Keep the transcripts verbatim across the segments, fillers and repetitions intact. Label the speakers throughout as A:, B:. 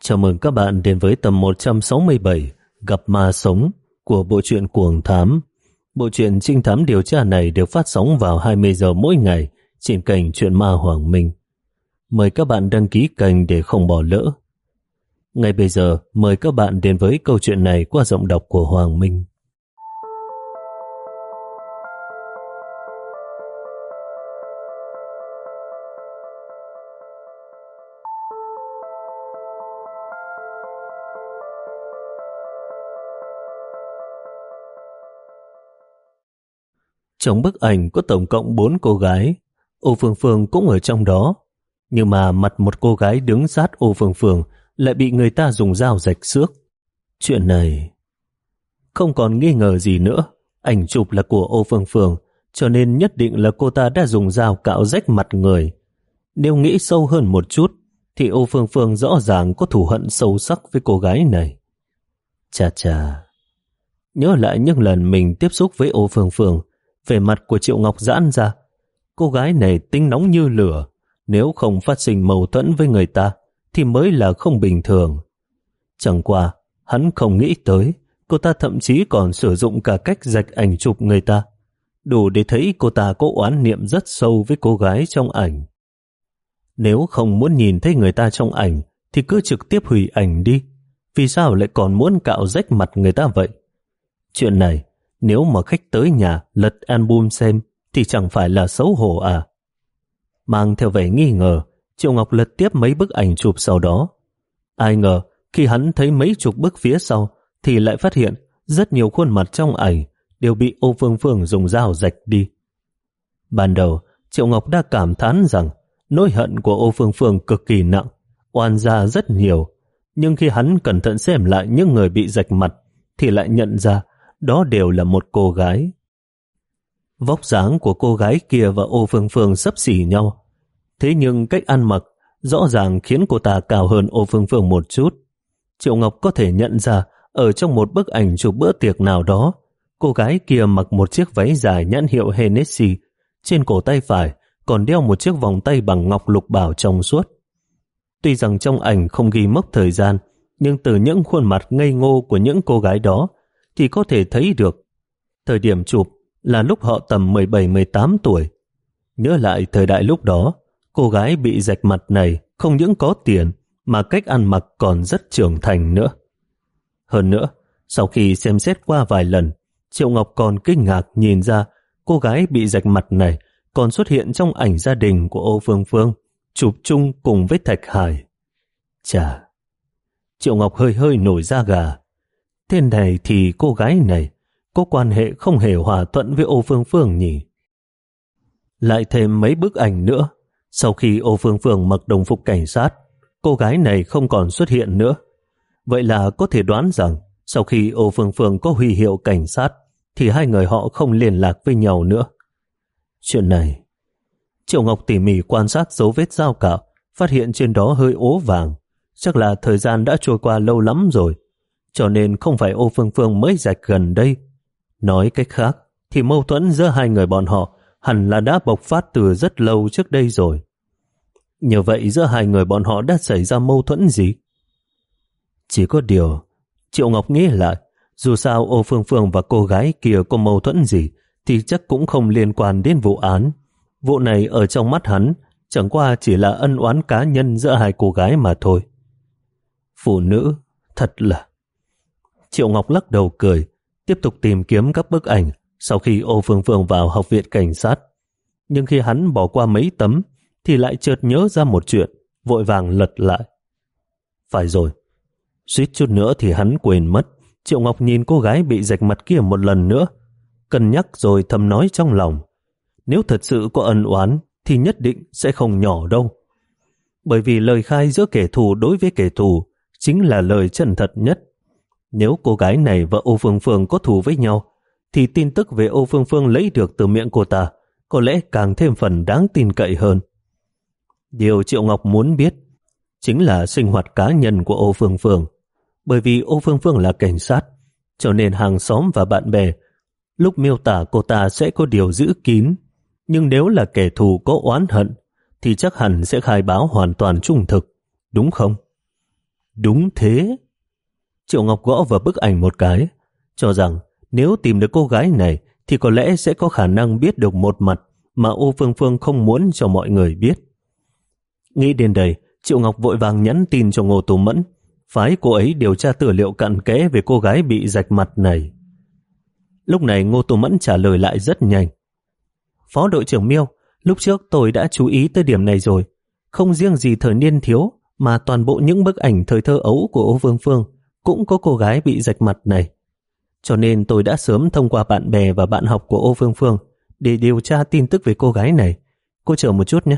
A: Chào mừng các bạn đến với tập một trăm sáu mươi bảy Gặp Ma Sống của bộ truyện Cuồng Thám. Bộ truyện trinh thám điều tra này được phát sóng vào hai mươi giờ mỗi ngày trên kênh Truyện Ma Hoàng Minh. Mời các bạn đăng ký kênh để không bỏ lỡ. Ngay bây giờ, mời các bạn đến với câu chuyện này qua giọng đọc của Hoàng Minh. Trong bức ảnh có tổng cộng bốn cô gái, Ô Phương Phương cũng ở trong đó. Nhưng mà mặt một cô gái đứng sát Ô Phương Phương lại bị người ta dùng dao rạch xước. Chuyện này không còn nghi ngờ gì nữa. Ảnh chụp là của Ô Phương Phương, cho nên nhất định là cô ta đã dùng dao cạo rách mặt người. Nếu nghĩ sâu hơn một chút, thì Ô Phương Phương rõ ràng có thù hận sâu sắc với cô gái này. Chà chà, nhớ lại những lần mình tiếp xúc với Ô Phương Phương, về mặt của Triệu Ngọc giãn ra. Cô gái này tính nóng như lửa, nếu không phát sinh mâu thuẫn với người ta thì mới là không bình thường. Chẳng qua, hắn không nghĩ tới cô ta thậm chí còn sử dụng cả cách rạch ảnh chụp người ta, đủ để thấy cô ta có oán niệm rất sâu với cô gái trong ảnh. Nếu không muốn nhìn thấy người ta trong ảnh thì cứ trực tiếp hủy ảnh đi. Vì sao lại còn muốn cạo rách mặt người ta vậy? Chuyện này, nếu mà khách tới nhà lật album xem thì chẳng phải là xấu hổ à? Mang theo vẻ nghi ngờ, Triệu Ngọc lật tiếp mấy bức ảnh chụp sau đó. Ai ngờ, khi hắn thấy mấy chục bức phía sau thì lại phát hiện rất nhiều khuôn mặt trong ảnh đều bị Ô Phương Phương dùng dao rạch đi. Ban đầu, Triệu Ngọc đã cảm thán rằng nỗi hận của Ô Phương Phương cực kỳ nặng, oan gia rất nhiều. Nhưng khi hắn cẩn thận xem lại những người bị rạch mặt thì lại nhận ra đó đều là một cô gái. Vóc dáng của cô gái kia và Ô Phương Phương xấp xỉ nhau. Thế nhưng cách ăn mặc rõ ràng khiến cô ta cao hơn Ô Phương Phương một chút. Triệu Ngọc có thể nhận ra ở trong một bức ảnh chụp bữa tiệc nào đó, cô gái kia mặc một chiếc váy dài nhãn hiệu Hennessy, trên cổ tay phải còn đeo một chiếc vòng tay bằng ngọc lục bảo trong suốt. Tuy rằng trong ảnh không ghi mốc thời gian, nhưng từ những khuôn mặt ngây ngô của những cô gái đó thì có thể thấy được thời điểm chụp là lúc họ tầm mười bảy mười tám tuổi. Nhớ lại thời đại lúc đó, cô gái bị rạch mặt này không những có tiền mà cách ăn mặc còn rất trưởng thành nữa. Hơn nữa, sau khi xem xét qua vài lần, Triệu Ngọc còn kinh ngạc nhìn ra cô gái bị rạch mặt này còn xuất hiện trong ảnh gia đình của Ô Phương Phương, chụp chung cùng với Thạch Hải. Chà, Triệu Ngọc hơi hơi nổi da gà. Thế này thì cô gái này có quan hệ không hề hòa thuận với Ô Phương Phương nhỉ? Lại thêm mấy bức ảnh nữa. Sau khi Ô Phương Phương mặc đồng phục cảnh sát, cô gái này không còn xuất hiện nữa. Vậy là có thể đoán rằng sau khi Ô Phương Phương có huy hiệu cảnh sát thì hai người họ không liên lạc với nhau nữa. Chuyện này, Triệu Ngọc tỉ mỉ quan sát dấu vết dao cạo, phát hiện trên đó hơi ố vàng. Chắc là thời gian đã trôi qua lâu lắm rồi, cho nên không phải Ô Phương Phương mới rạch gần đây. Nói cách khác thì mâu thuẫn giữa hai người bọn họ hẳn là đã bộc phát từ rất lâu trước đây rồi. Như vậy giữa hai người bọn họ đã xảy ra mâu thuẫn gì? Chỉ có điều, Triệu Ngọc nghĩ lại, dù sao Ô Phương Phương và cô gái kia có mâu thuẫn gì thì chắc cũng không liên quan đến vụ án. Vụ này ở trong mắt hắn chẳng qua chỉ là ân oán cá nhân giữa hai cô gái mà thôi. Phụ nữ, thật là... Triệu Ngọc lắc đầu cười, tiếp tục tìm kiếm các bức ảnh sau khi Ô Phương Phương vào học viện cảnh sát. Nhưng khi hắn bỏ qua mấy tấm thì lại chợt nhớ ra một chuyện, vội vàng lật lại. Phải rồi, suýt chút nữa thì hắn quên mất. Triệu Ngọc nhìn cô gái bị rạch mặt kia một lần nữa, cân nhắc rồi thầm nói trong lòng, nếu thật sự có ân oán thì nhất định sẽ không nhỏ đâu. Bởi vì lời khai giữa kẻ thù đối với kẻ thù chính là lời chân thật nhất. Nếu cô gái này và Ô Phương Phương có thù với nhau, thì tin tức về Ô Phương Phương lấy được từ miệng cô ta có lẽ càng thêm phần đáng tin cậy hơn. Điều Triệu Ngọc muốn biết chính là sinh hoạt cá nhân của Ô Phương Phương. Bởi vì Ô Phương Phương là cảnh sát, cho nên hàng xóm và bạn bè lúc miêu tả cô ta sẽ có điều giữ kín. Nhưng nếu là kẻ thù có oán hận thì chắc hẳn sẽ khai báo hoàn toàn trung thực, đúng không? Đúng thế. Triệu Ngọc gõ vào bức ảnh một cái, cho rằng nếu tìm được cô gái này thì có lẽ sẽ có khả năng biết được một mặt mà Ô Phương Phương không muốn cho mọi người biết. Nghĩ đến đây, Triệu Ngọc vội vàng nhắn tin cho Ngô Tú Mẫn, phái cô ấy điều tra tư liệu cặn kẽ về cô gái bị rạch mặt này. Lúc này Ngô Tú Mẫn trả lời lại rất nhanh. Phó đội trưởng Miêu, lúc trước tôi đã chú ý tới điểm này rồi. Không riêng gì thời niên thiếu, mà toàn bộ những bức ảnh thời thơ ấu của Ô Phương Phương cũng có cô gái bị rạch mặt này. Cho nên tôi đã sớm thông qua bạn bè và bạn học của Ô Phương Phương để điều tra tin tức về cô gái này. Cô chờ một chút nhé.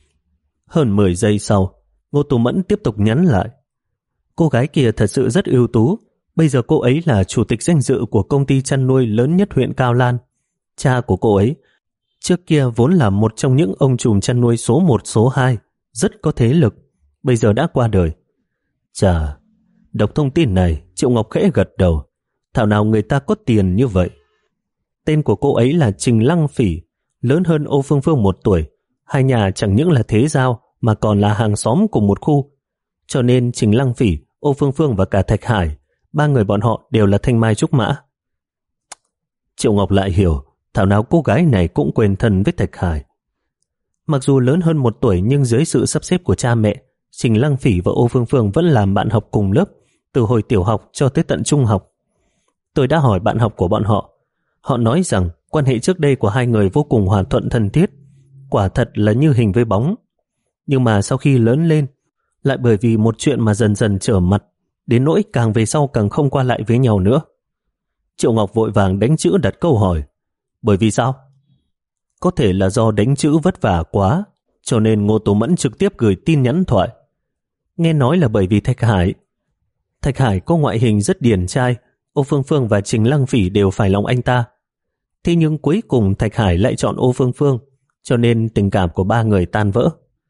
A: Hơn mười giây sau, Ngô Tú Mẫn tiếp tục nhắn lại. Cô gái kia thật sự rất ưu tú. Bây giờ cô ấy là chủ tịch danh dự của công ty chăn nuôi lớn nhất huyện Cao Lan. Cha của cô ấy trước kia vốn là một trong những ông trùm chăn nuôi số một số hai, rất có thế lực, bây giờ đã qua đời. Chà, đọc thông tin này, Triệu Ngọc khẽ gật đầu. Thảo nào người ta có tiền như vậy. Tên của cô ấy là Trình Lăng Phỉ, lớn hơn Ô Phương Phương một tuổi. Hai nhà chẳng những là thế giao mà còn là hàng xóm cùng một khu. Cho nên Trình Lăng Phỉ, Ô Phương Phương và cả Thạch Hải, ba người bọn họ đều là thanh mai trúc mã. Triệu Ngọc lại hiểu, thảo nào cô gái này cũng quen thân với Thạch Hải. Mặc dù lớn hơn một tuổi nhưng dưới sự sắp xếp của cha mẹ, Trình Lăng Phỉ và Ô Phương Phương vẫn làm bạn học cùng lớp, từ hồi tiểu học cho tới tận trung học. Tôi đã hỏi bạn học của bọn họ. Họ nói rằng quan hệ trước đây của hai người vô cùng hòa thuận thân thiết, quả thật là như hình với bóng. Nhưng mà sau khi lớn lên, lại bởi vì một chuyện mà dần dần trở mặt, đến nỗi càng về sau càng không qua lại với nhau nữa. Triệu Ngọc vội vàng đánh chữ đặt câu hỏi. Bởi vì sao? Có thể là do đánh chữ vất vả quá, cho nên Ngô Tú Mẫn trực tiếp gửi tin nhắn thoại. Nghe nói là bởi vì Thạch Hải. Thạch Hải có ngoại hình rất điển trai, Ô Phương Phương và Trình Lăng Phỉ đều phải lòng anh ta. Thế nhưng cuối cùng Thạch Hải lại chọn Ô Phương Phương, cho nên tình cảm của ba người tan vỡ.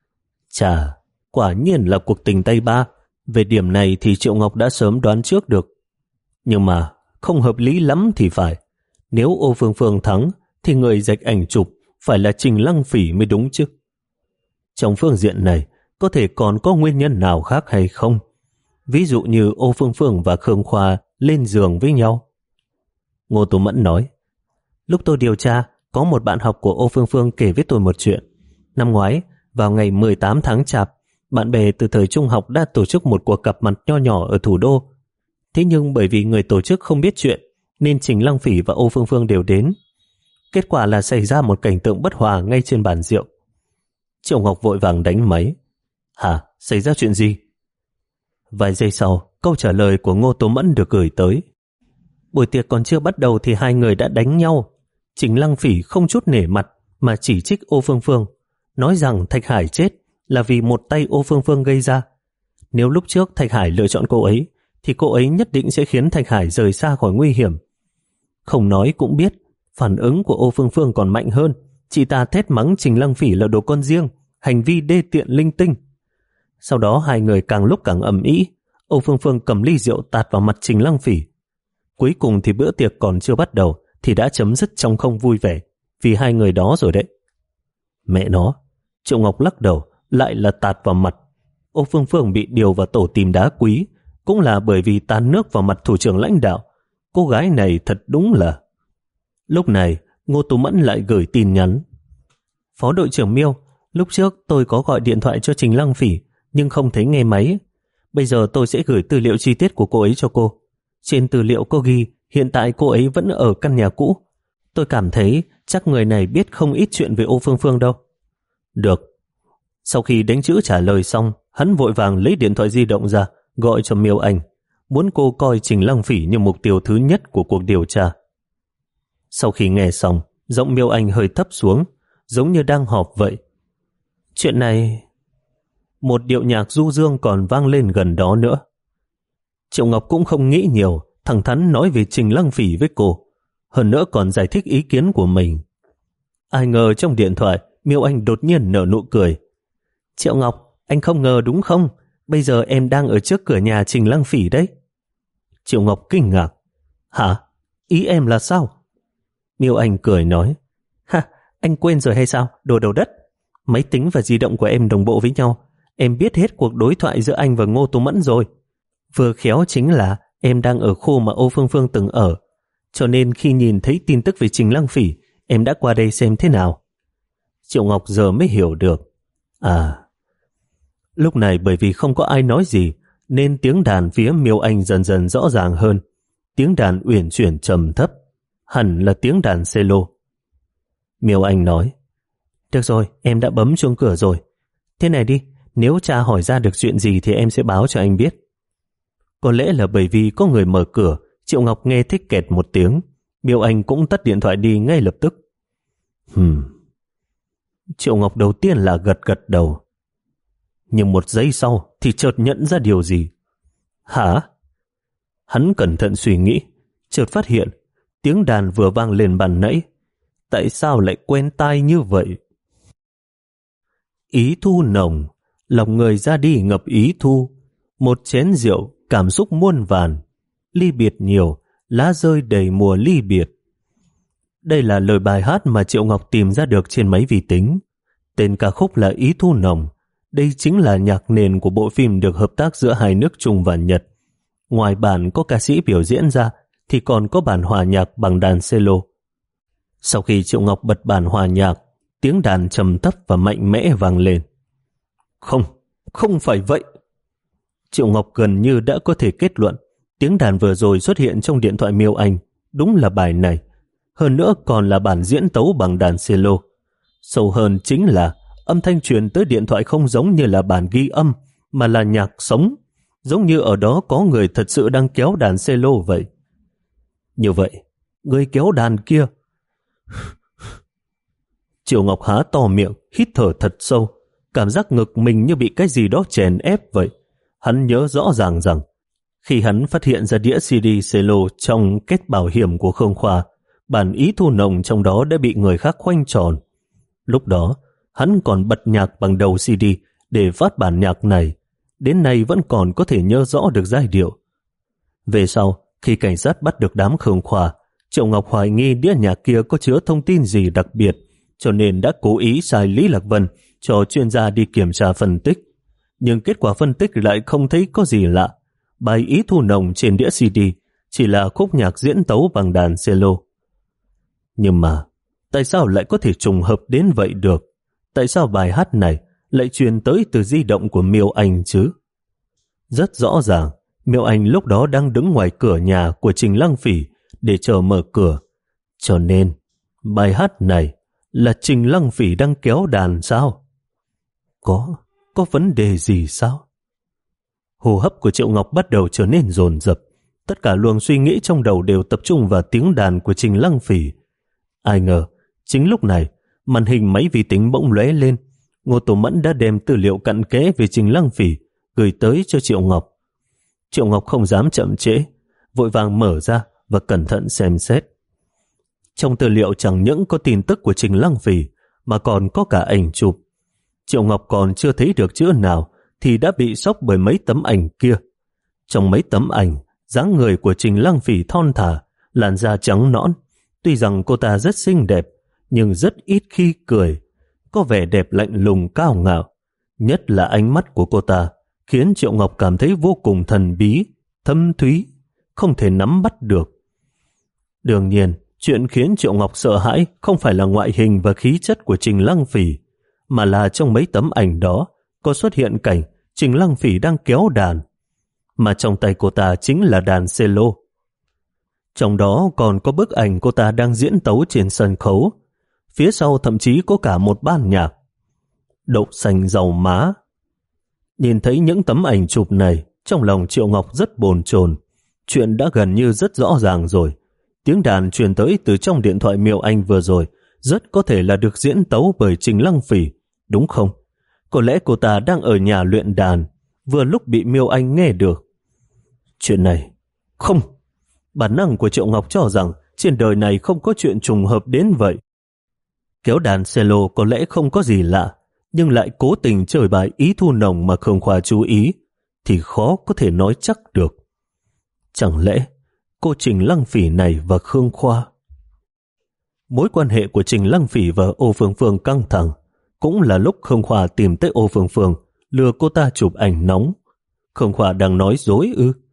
A: Chà, quả nhiên là cuộc tình Tây Ba. Về điểm này thì Triệu Ngọc đã sớm đoán trước được. Nhưng mà không hợp lý lắm thì phải. Nếu Ô Phương Phương thắng thì người rạch ảnh chụp phải là Trình Lăng Phỉ mới đúng chứ. Trong phương diện này có thể còn có nguyên nhân nào khác hay không? Ví dụ như Ô Phương Phương và Khương Khoa lên giường với nhau. Ngô Tú Mẫn nói, lúc tôi điều tra, có một bạn học của Ô Phương Phương kể với tôi một chuyện. Năm ngoái, vào ngày mười tám tháng Chạp, bạn bè từ thời trung học đã tổ chức một cuộc gặp mặt nho nhỏ ở thủ đô. Thế nhưng bởi vì người tổ chức không biết chuyện, nên Trình Lăng Phỉ và Ô Phương Phương đều đến. Kết quả là xảy ra một cảnh tượng bất hòa ngay trên bàn rượu. Triệu Ngọc vội vàng đánh máy. Hả? Xảy ra chuyện gì? Vài giây sau, câu trả lời của Ngô Tú Mẫn được gửi tới. Buổi tiệc còn chưa bắt đầu thì hai người đã đánh nhau. Trình Lăng Phỉ không chút nể mặt mà chỉ trích Ô Phương Phương, nói rằng Thạch Hải chết là vì một tay Ô Phương Phương gây ra. Nếu lúc trước Thạch Hải lựa chọn cô ấy, thì cô ấy nhất định sẽ khiến Thạch Hải rời xa khỏi nguy hiểm. Không nói cũng biết, phản ứng của Ô Phương Phương còn mạnh hơn. Chị ta thét mắng Trình Lăng Phỉ là đồ con riêng, hành vi đê tiện linh tinh. Sau đó hai người càng lúc càng ầm ĩ. Ô Phương Phương cầm ly rượu tạt vào mặt Trình Lăng Phỉ. Cuối cùng thì bữa tiệc còn chưa bắt đầu thì đã chấm dứt trong không vui vẻ vì hai người đó rồi đấy. Mẹ nó, Triệu Ngọc lắc đầu, lại là tạt vào mặt. Ô Phương Phương bị điều vào tổ tìm đá quý, cũng là bởi vì tán nước vào mặt thủ trưởng lãnh đạo. Cô gái này thật đúng là... Lúc này, Ngô Tú Mẫn lại gửi tin nhắn. Phó đội trưởng Miêu, lúc trước tôi có gọi điện thoại cho Trình Lăng Phỉ, nhưng không thấy nghe máy. Bây giờ tôi sẽ gửi tư liệu chi tiết của cô ấy cho cô. Trên tư liệu có ghi hiện tại cô ấy vẫn ở căn nhà cũ. Tôi cảm thấy chắc người này biết không ít chuyện về Ô Phương Phương đâu. Được. Sau khi đánh chữ trả lời xong, hắn vội vàng lấy điện thoại di động ra, gọi cho Miêu Anh, muốn cô coi Trình Lăng Phỉ như mục tiêu thứ nhất của cuộc điều tra. Sau khi nghe xong, giọng Miêu Anh hơi thấp xuống, giống như đang họp vậy. Chuyện này... Một điệu nhạc du dương còn vang lên gần đó nữa. Triệu Ngọc cũng không nghĩ nhiều, thẳng thắn nói về Trình Lăng Phỉ với cô, hơn nữa còn giải thích ý kiến của mình. Ai ngờ trong điện thoại, Miêu Anh đột nhiên nở nụ cười. Triệu Ngọc, anh không ngờ đúng không? Bây giờ em đang ở trước cửa nhà Trình Lăng Phỉ đấy. Triệu Ngọc kinh ngạc. Hả? Ý em là sao? Miêu Anh cười nói. Ha, anh quên rồi hay sao? Đồ đầu đất. Máy tính và di động của em đồng bộ với nhau. Em biết hết cuộc đối thoại giữa anh và Ngô Tú Mẫn rồi. Vừa khéo chính là em đang ở khu mà Ô Phương Phương từng ở, cho nên khi nhìn thấy tin tức về Trình Lăng Phỉ, em đã qua đây xem thế nào. Triệu Ngọc giờ mới hiểu được. À, lúc này bởi vì không có ai nói gì, nên tiếng đàn phía Miêu Anh dần dần rõ ràng hơn. Tiếng đàn uyển chuyển trầm thấp, hẳn là tiếng đàn cello. Miêu Anh nói, được rồi, em đã bấm chuông cửa rồi. Thế này đi, nếu cha hỏi ra được chuyện gì thì em sẽ báo cho anh biết. Có lẽ là bởi vì có người mở cửa, Triệu Ngọc nghe thích kẹt một tiếng. Miêu Anh cũng tắt điện thoại đi ngay lập tức. Hừm. Triệu Ngọc đầu tiên là gật gật đầu. Nhưng một giây sau thì chợt nhận ra điều gì. Hả? Hắn cẩn thận suy nghĩ, chợt phát hiện tiếng đàn vừa vang lên ban nãy. Tại sao lại quen tai như vậy? Ý thu nồng, lòng người ra đi ngập ý thu. Một chén rượu, cảm xúc muôn vàn. Ly biệt nhiều, lá rơi đầy mùa ly biệt. Đây là lời bài hát mà Triệu Ngọc tìm ra được trên máy vi tính. Tên ca khúc là Ý thu nồng. Đây chính là nhạc nền của bộ phim được hợp tác giữa hai nước Trung và Nhật. Ngoài bản có ca sĩ biểu diễn ra, thì còn có bản hòa nhạc bằng đàn cello. Sau khi Triệu Ngọc bật bản hòa nhạc, tiếng đàn trầm thấp và mạnh mẽ vang lên. Không, không phải vậy. Triệu Ngọc gần như đã có thể kết luận tiếng đàn vừa rồi xuất hiện trong điện thoại Miêu Anh đúng là bài này. Hơn nữa còn là bản diễn tấu bằng đàn cello. Sâu hơn chính là âm thanh truyền tới điện thoại không giống như là bản ghi âm, mà là nhạc sống, giống như ở đó có người thật sự đang kéo đàn cello vậy. Như vậy, người kéo đàn kia... Triệu Ngọc há to miệng, hít thở thật sâu, cảm giác ngực mình như bị cái gì đó chèn ép vậy. Hắn nhớ rõ ràng rằng, khi hắn phát hiện ra đĩa xê đê cello trong kết bảo hiểm của Khương Khoa, bản Ý thu nồng trong đó đã bị người khác khoanh tròn. Lúc đó, hắn còn bật nhạc bằng đầu xê đê để phát bản nhạc này, đến nay vẫn còn có thể nhớ rõ được giai điệu. Về sau, khi cảnh sát bắt được đám Khương Khoa, Triệu Ngọc hoài nghi đĩa nhạc kia có chứa thông tin gì đặc biệt, cho nên đã cố ý sai Lý Lạc Vân cho chuyên gia đi kiểm tra phân tích. Nhưng kết quả phân tích lại không thấy có gì lạ. Bài Ý thu nồng trên đĩa xê đê chỉ là khúc nhạc diễn tấu bằng đàn cello. Nhưng mà, tại sao lại có thể trùng hợp đến vậy được? Tại sao bài hát này lại truyền tới từ di động của Miêu Anh chứ? Rất rõ ràng, Miêu Anh lúc đó đang đứng ngoài cửa nhà của Trình Lăng Phỉ để chờ mở cửa. Cho nên, bài hát này là Trình Lăng Phỉ đang kéo đàn sao? Có, có vấn đề gì sao? Hô hấp của Triệu Ngọc bắt đầu trở nên dồn dập. Tất cả luồng suy nghĩ trong đầu đều tập trung vào tiếng đàn của Trình Lăng Phỉ. Ai ngờ, chính lúc này, màn hình máy vi tính bỗng lóe lên. Ngô Tổ Mẫn đã đem tư liệu cặn kẽ về Trình Lăng Phỉ gửi tới cho Triệu Ngọc. Triệu Ngọc không dám chậm trễ, vội vàng mở ra và cẩn thận xem xét. Trong tư liệu chẳng những có tin tức của Trình Lăng Phỉ mà còn có cả ảnh chụp. Triệu Ngọc còn chưa thấy được chữ nào thì đã bị sốc bởi mấy tấm ảnh kia. Trong mấy tấm ảnh, dáng người của Trình Lăng Phỉ thon thả, làn da trắng nõn. Tuy rằng cô ta rất xinh đẹp, nhưng rất ít khi cười, có vẻ đẹp lạnh lùng cao ngạo. Nhất là ánh mắt của cô ta khiến Triệu Ngọc cảm thấy vô cùng thần bí, thâm thúy, không thể nắm bắt được. Đương nhiên, chuyện khiến Triệu Ngọc sợ hãi không phải là ngoại hình và khí chất của Trình Lăng Phỉ, mà là trong mấy tấm ảnh đó có xuất hiện cảnh Trình Lăng Phỉ đang kéo đàn, mà trong tay cô ta chính là đàn cello. Trong đó còn có bức ảnh cô ta đang diễn tấu trên sân khấu, phía sau thậm chí có cả một ban nhạc. Đậu xanh dầu má. Nhìn thấy những tấm ảnh chụp này, trong lòng Triệu Ngọc rất bồn chồn. Chuyện đã gần như rất rõ ràng rồi. Tiếng đàn truyền tới từ trong điện thoại Miêu Anh vừa rồi rất có thể là được diễn tấu bởi Trình Lăng Phỉ, đúng không? Có lẽ cô ta đang ở nhà luyện đàn, vừa lúc bị Miêu Anh nghe được. Chuyện này, không. Bản năng của Triệu Ngọc cho rằng trên đời này không có chuyện trùng hợp đến vậy. Kéo đàn cello có lẽ không có gì lạ, nhưng lại cố tình chơi bài Ý thu nồng mà Khương Khoa chú ý, thì khó có thể nói chắc được. Chẳng lẽ cô Trình Lăng Phỉ này và Khương Khoa? Mối quan hệ của Trình Lăng Phỉ và Ô Phương Phương căng thẳng. Cũng là lúc Khương Khoa tìm tới Ô Phương Phương, lừa cô ta chụp ảnh nóng. Khương Khoa đang nói dối ư?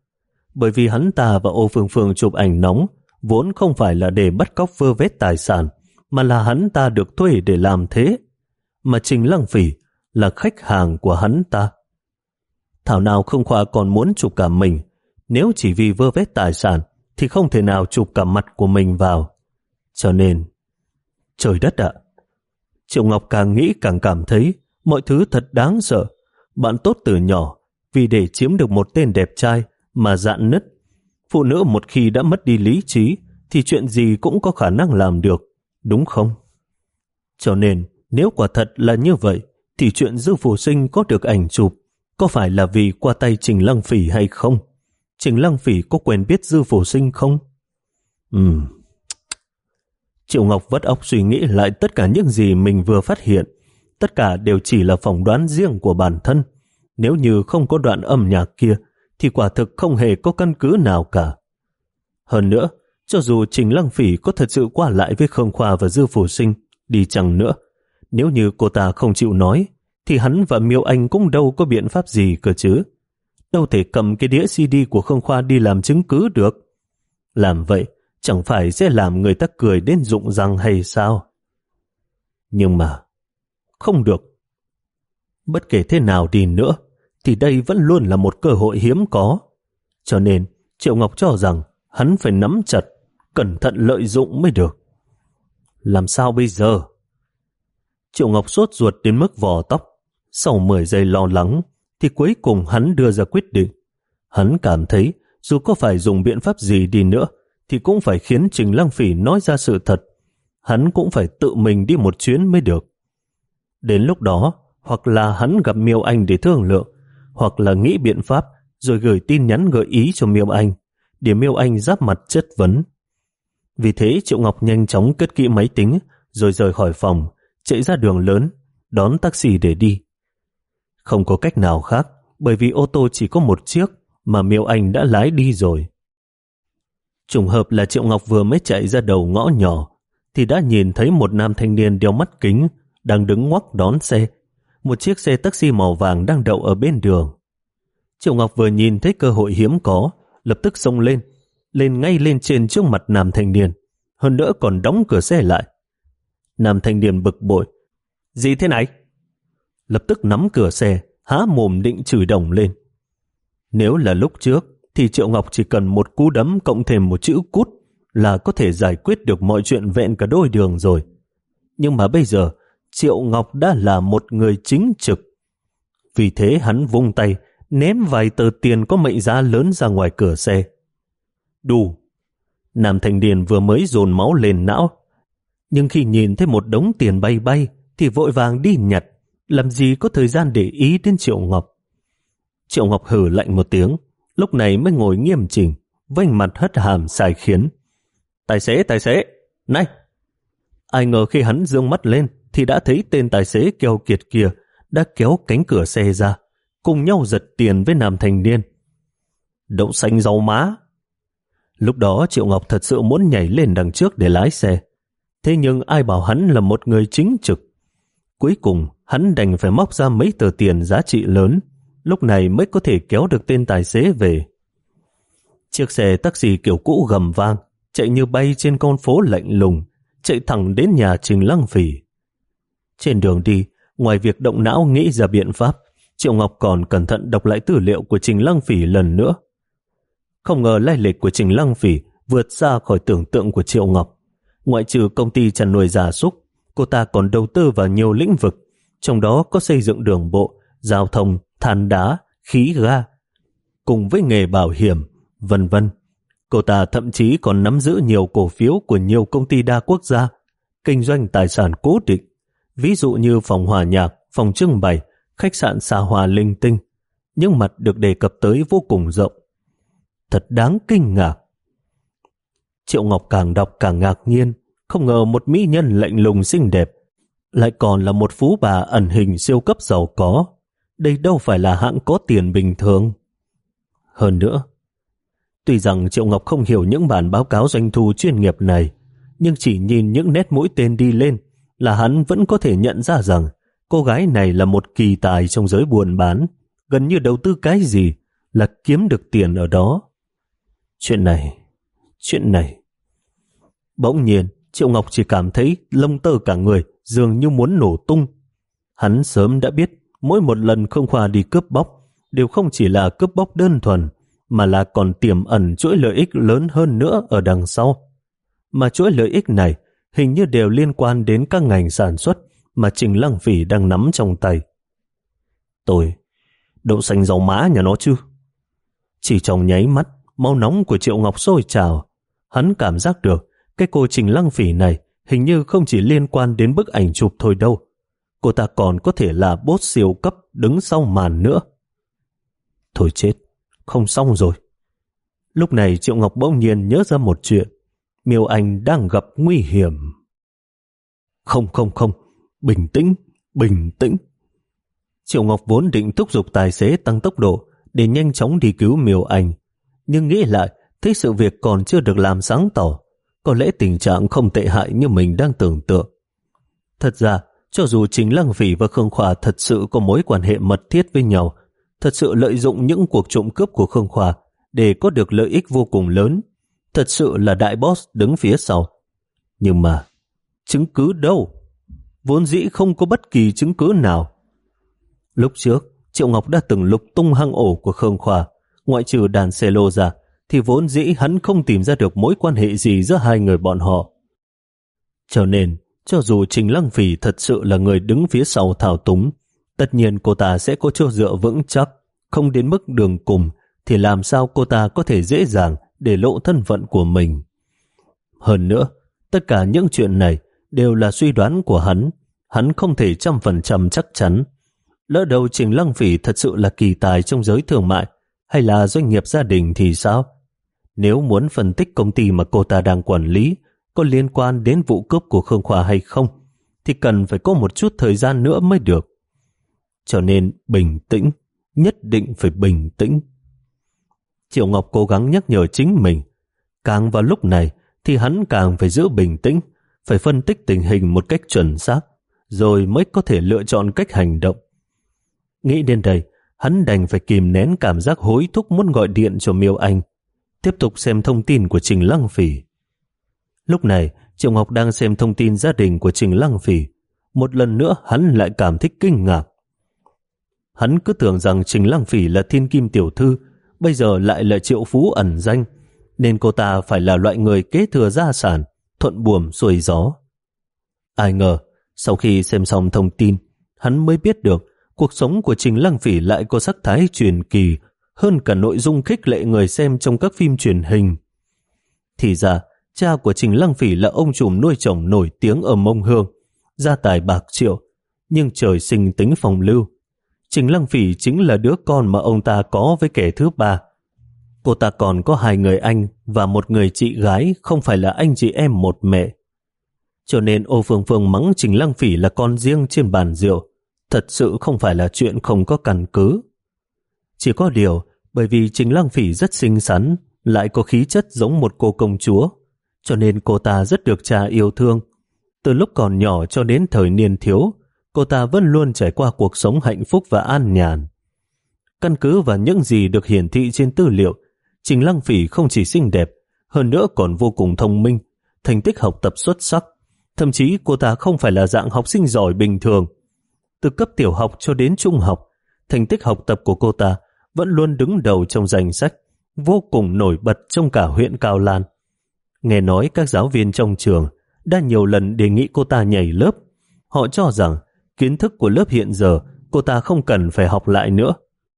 A: bởi vì hắn ta và Ô Phương Phương chụp ảnh nóng vốn không phải là để bắt cóc vơ vét tài sản, mà là hắn ta được thuê để làm thế. Mà Trình Lăng Phỉ là khách hàng của hắn ta. Thảo nào Khương Khoa còn muốn chụp cả mình. Nếu chỉ vì vơ vét tài sản thì không thể nào chụp cả mặt của mình vào. Cho nên, trời đất ạ! Triệu Ngọc càng nghĩ càng cảm thấy mọi thứ thật đáng sợ. Bạn tốt từ nhỏ vì để chiếm được một tên đẹp trai mà dạn nứt. Phụ nữ một khi đã mất đi lý trí thì chuyện gì cũng có khả năng làm được, đúng không? Cho nên, nếu quả thật là như vậy, thì chuyện Dư Phù Sinh có được ảnh chụp có phải là vì qua tay Trình Lăng Phỉ hay không? Trình Lăng Phỉ có quen biết Dư Phù Sinh không? Ừm. Triệu Ngọc vắt óc suy nghĩ lại tất cả những gì mình vừa phát hiện. Tất cả đều chỉ là phỏng đoán riêng của bản thân. Nếu như không có đoạn âm nhạc kia, thì quả thực không hề có căn cứ nào cả. Hơn nữa, cho dù Trình Lăng Phỉ có thật sự qua lại với Khương Khoa và Dư Phù Sinh đi chăng nữa, nếu như cô ta không chịu nói, thì hắn và Miêu Anh cũng đâu có biện pháp gì cơ chứ. Đâu thể cầm cái đĩa xê đê của Khương Khoa đi làm chứng cứ được. Làm vậy, chẳng phải sẽ làm người ta cười đến rụng răng hay sao? Nhưng mà, không được. Bất kể thế nào đi nữa, thì đây vẫn luôn là một cơ hội hiếm có. Cho nên, Triệu Ngọc cho rằng hắn phải nắm chặt, cẩn thận lợi dụng mới được. Làm sao bây giờ? Triệu Ngọc sốt ruột đến mức vò tóc. Sau mười giây lo lắng, thì cuối cùng hắn đưa ra quyết định. Hắn cảm thấy dù có phải dùng biện pháp gì đi nữa, thì cũng phải khiến Trình Lăng Phỉ nói ra sự thật. Hắn cũng phải tự mình đi một chuyến mới được. Đến lúc đó, hoặc là hắn gặp Miêu Anh để thương lượng, hoặc là nghĩ biện pháp rồi gửi tin nhắn gợi ý cho Miêu Anh, để Miêu Anh giáp mặt chất vấn. Vì thế Triệu Ngọc nhanh chóng cất kỹ máy tính, rồi rời khỏi phòng, chạy ra đường lớn, đón taxi để đi. Không có cách nào khác, bởi vì ô tô chỉ có một chiếc, mà Miêu Anh đã lái đi rồi. Trùng hợp là Triệu Ngọc vừa mới chạy ra đầu ngõ nhỏ, thì đã nhìn thấy một nam thanh niên đeo mắt kính, đang đứng ngoắc đón xe. Một chiếc xe taxi màu vàng đang đậu ở bên đường. Triệu Ngọc vừa nhìn thấy cơ hội hiếm có, lập tức xông lên, lên ngay lên trên trước mặt nam thanh niên, hơn nữa còn đóng cửa xe lại. Nam thanh niên bực bội. Gì thế này? Lập tức nắm cửa xe, há mồm định chửi đồng lên. Nếu là lúc trước, thì Triệu Ngọc chỉ cần một cú đấm cộng thêm một chữ cút là có thể giải quyết được mọi chuyện vẹn cả đôi đường rồi. Nhưng mà bây giờ, Triệu Ngọc đã là một người chính trực. Vì thế hắn vung tay, ném vài tờ tiền có mệnh giá lớn ra ngoài cửa xe. Đủ. Nam thanh niên vừa mới dồn máu lên não, nhưng khi nhìn thấy một đống tiền bay bay thì vội vàng đi nhặt, làm gì có thời gian để ý đến Triệu Ngọc. Triệu Ngọc hừ lạnh một tiếng, lúc này mới ngồi nghiêm chỉnh, vênh mặt hất hàm sai khiến. Tài xế, tài xế, này! Ai ngờ khi hắn dương mắt lên thì đã thấy tên tài xế keo kiệt kia đã kéo cánh cửa xe ra, cùng nhau giật tiền với nam thanh niên. Đậu xanh rau má! Lúc đó Triệu Ngọc thật sự muốn nhảy lên đằng trước để lái xe. Thế nhưng ai bảo hắn là một người chính trực. Cuối cùng hắn đành phải móc ra mấy tờ tiền giá trị lớn, lúc này mới có thể kéo được tên tài xế về. Chiếc xe taxi kiểu cũ gầm vang, chạy như bay trên con phố lạnh lùng, chạy thẳng đến nhà Trình Lăng Phỉ. Trên đường đi, ngoài việc động não nghĩ ra biện pháp, Triệu Ngọc còn cẩn thận đọc lại tư liệu của Trình Lăng Phỉ lần nữa. Không ngờ lai lịch của Trình Lăng Phỉ vượt xa khỏi tưởng tượng của Triệu Ngọc. Ngoại trừ công ty chăn nuôi gia súc, cô ta còn đầu tư vào nhiều lĩnh vực, trong đó có xây dựng đường bộ, giao thông, than đá, khí ga, cùng với nghề bảo hiểm, vân vân. Cô ta thậm chí còn nắm giữ nhiều cổ phiếu của nhiều công ty đa quốc gia, kinh doanh tài sản cố định, ví dụ như phòng hòa nhạc, phòng trưng bày, khách sạn xa hoa linh tinh, nhưng mặt được đề cập tới vô cùng rộng. Thật đáng kinh ngạc. Triệu Ngọc càng đọc càng ngạc nhiên, không ngờ một mỹ nhân lạnh lùng xinh đẹp lại còn là một phú bà ẩn hình siêu cấp giàu có. Đây đâu phải là hạng có tiền bình thường. Hơn nữa, tuy rằng Triệu Ngọc không hiểu những bản báo cáo doanh thu chuyên nghiệp này, nhưng chỉ nhìn những nét mũi tên đi lên là hắn vẫn có thể nhận ra rằng cô gái này là một kỳ tài trong giới buôn bán, gần như đầu tư cái gì là kiếm được tiền ở đó. Chuyện này, chuyện này. Bỗng nhiên, Triệu Ngọc chỉ cảm thấy lông tơ cả người dường như muốn nổ tung. Hắn sớm đã biết mỗi một lần Khương Khoa đi cướp bóc đều không chỉ là cướp bóc đơn thuần, mà là còn tiềm ẩn chuỗi lợi ích lớn hơn nữa ở đằng sau. Mà chuỗi lợi ích này hình như đều liên quan đến các ngành sản xuất mà Trình Lăng Phỉ đang nắm trong tay. Tôi, đậu xanh rau má nhà nó chứ? Chỉ trong nháy mắt, máu nóng của Triệu Ngọc sôi trào. Hắn cảm giác được cái cô Trình Lăng Phỉ này hình như không chỉ liên quan đến bức ảnh chụp thôi đâu. Cô ta còn có thể là boss siêu cấp đứng sau màn nữa. Thôi chết, không xong rồi. Lúc này Triệu Ngọc bỗng nhiên nhớ ra một chuyện. Miêu Anh đang gặp nguy hiểm. Không không không, bình tĩnh, bình tĩnh. Triệu Ngọc vốn định thúc giục tài xế tăng tốc độ để nhanh chóng đi cứu Miêu Anh. Nhưng nghĩ lại, thấy sự việc còn chưa được làm sáng tỏ. Có lẽ tình trạng không tệ hại như mình đang tưởng tượng. Thật ra, cho dù Trình Lăng Phỉ và Khương Khoa thật sự có mối quan hệ mật thiết với nhau, thật sự lợi dụng những cuộc trộm cướp của Khương Khoa để có được lợi ích vô cùng lớn, thật sự là đại boss đứng phía sau. Nhưng mà, chứng cứ đâu? Vốn dĩ không có bất kỳ chứng cứ nào. Lúc trước, Triệu Ngọc đã từng lục tung hang ổ của Khương Khoa, ngoại trừ đàn cello ra, thì vốn dĩ hắn không tìm ra được mối quan hệ gì giữa hai người bọn họ. Cho nên, cho dù Trình Lăng Phỉ thật sự là người đứng phía sau thao túng, tất nhiên cô ta sẽ có chỗ dựa vững chắc, không đến mức đường cùng, thì làm sao cô ta có thể dễ dàng để lộ thân phận của mình. Hơn nữa, tất cả những chuyện này đều là suy đoán của hắn, hắn không thể trăm phần trăm chắc chắn. Lỡ đầu Trình Lăng Phỉ thật sự là kỳ tài trong giới thương mại, hay là doanh nghiệp gia đình thì sao? Nếu muốn phân tích công ty mà cô ta đang quản lý có liên quan đến vụ cướp của Khương Khoa hay không, thì cần phải có một chút thời gian nữa mới được. Cho nên bình tĩnh, nhất định phải bình tĩnh. Triệu Ngọc cố gắng nhắc nhở chính mình. Càng vào lúc này thì hắn càng phải giữ bình tĩnh, phải phân tích tình hình một cách chuẩn xác, rồi mới có thể lựa chọn cách hành động. Nghĩ đến đây, hắn đành phải kìm nén cảm giác hối thúc muốn gọi điện cho Miêu Anh, tiếp tục xem thông tin của Trình Lăng Phỉ. Lúc này, Triệu Ngọc đang xem thông tin gia đình của Trình Lăng Phỉ. Một lần nữa hắn lại cảm thấy kinh ngạc. Hắn cứ tưởng rằng Trình Lăng Phỉ là thiên kim tiểu thư, bây giờ lại là triệu phú ẩn danh, nên cô ta phải là loại người kế thừa gia sản, thuận buồm xuôi gió. Ai ngờ, sau khi xem xong thông tin, hắn mới biết được cuộc sống của Trình Lăng Phỉ lại có sắc thái truyền kỳ hơn cả nội dung khích lệ người xem trong các phim truyền hình. Thì ra, cha của Trình Lăng Phỉ là ông trùm nuôi trồng nổi tiếng ở Mông Hương, gia tài bạc triệu, nhưng trời sinh tính phong lưu. Trình Lăng Phỉ chính là đứa con mà ông ta có với kẻ thứ ba. Cô ta còn có hai người anh và một người chị gái, không phải là anh chị em một mẹ. Cho nên Ô Phương Phương mắng Trình Lăng Phỉ là con riêng trên bàn rượu, thật sự không phải là chuyện không có căn cứ. Chỉ có điều, bởi vì Trình Lăng Phỉ rất xinh xắn, lại có khí chất giống một cô công chúa, cho nên cô ta rất được cha yêu thương. Từ lúc còn nhỏ cho đến thời niên thiếu, cô ta vẫn luôn trải qua cuộc sống hạnh phúc và an nhàn. Căn cứ vào những gì được hiển thị trên tư liệu, Trình Lăng Phỉ không chỉ xinh đẹp, hơn nữa còn vô cùng thông minh, thành tích học tập xuất sắc. Thậm chí cô ta không phải là dạng học sinh giỏi bình thường. Từ cấp tiểu học cho đến trung học, thành tích học tập của cô ta vẫn luôn đứng đầu trong danh sách, vô cùng nổi bật trong cả huyện Cao Lan. Nghe nói các giáo viên trong trường đã nhiều lần đề nghị cô ta nhảy lớp. Họ cho rằng kiến thức của lớp hiện giờ cô ta không cần phải học lại nữa.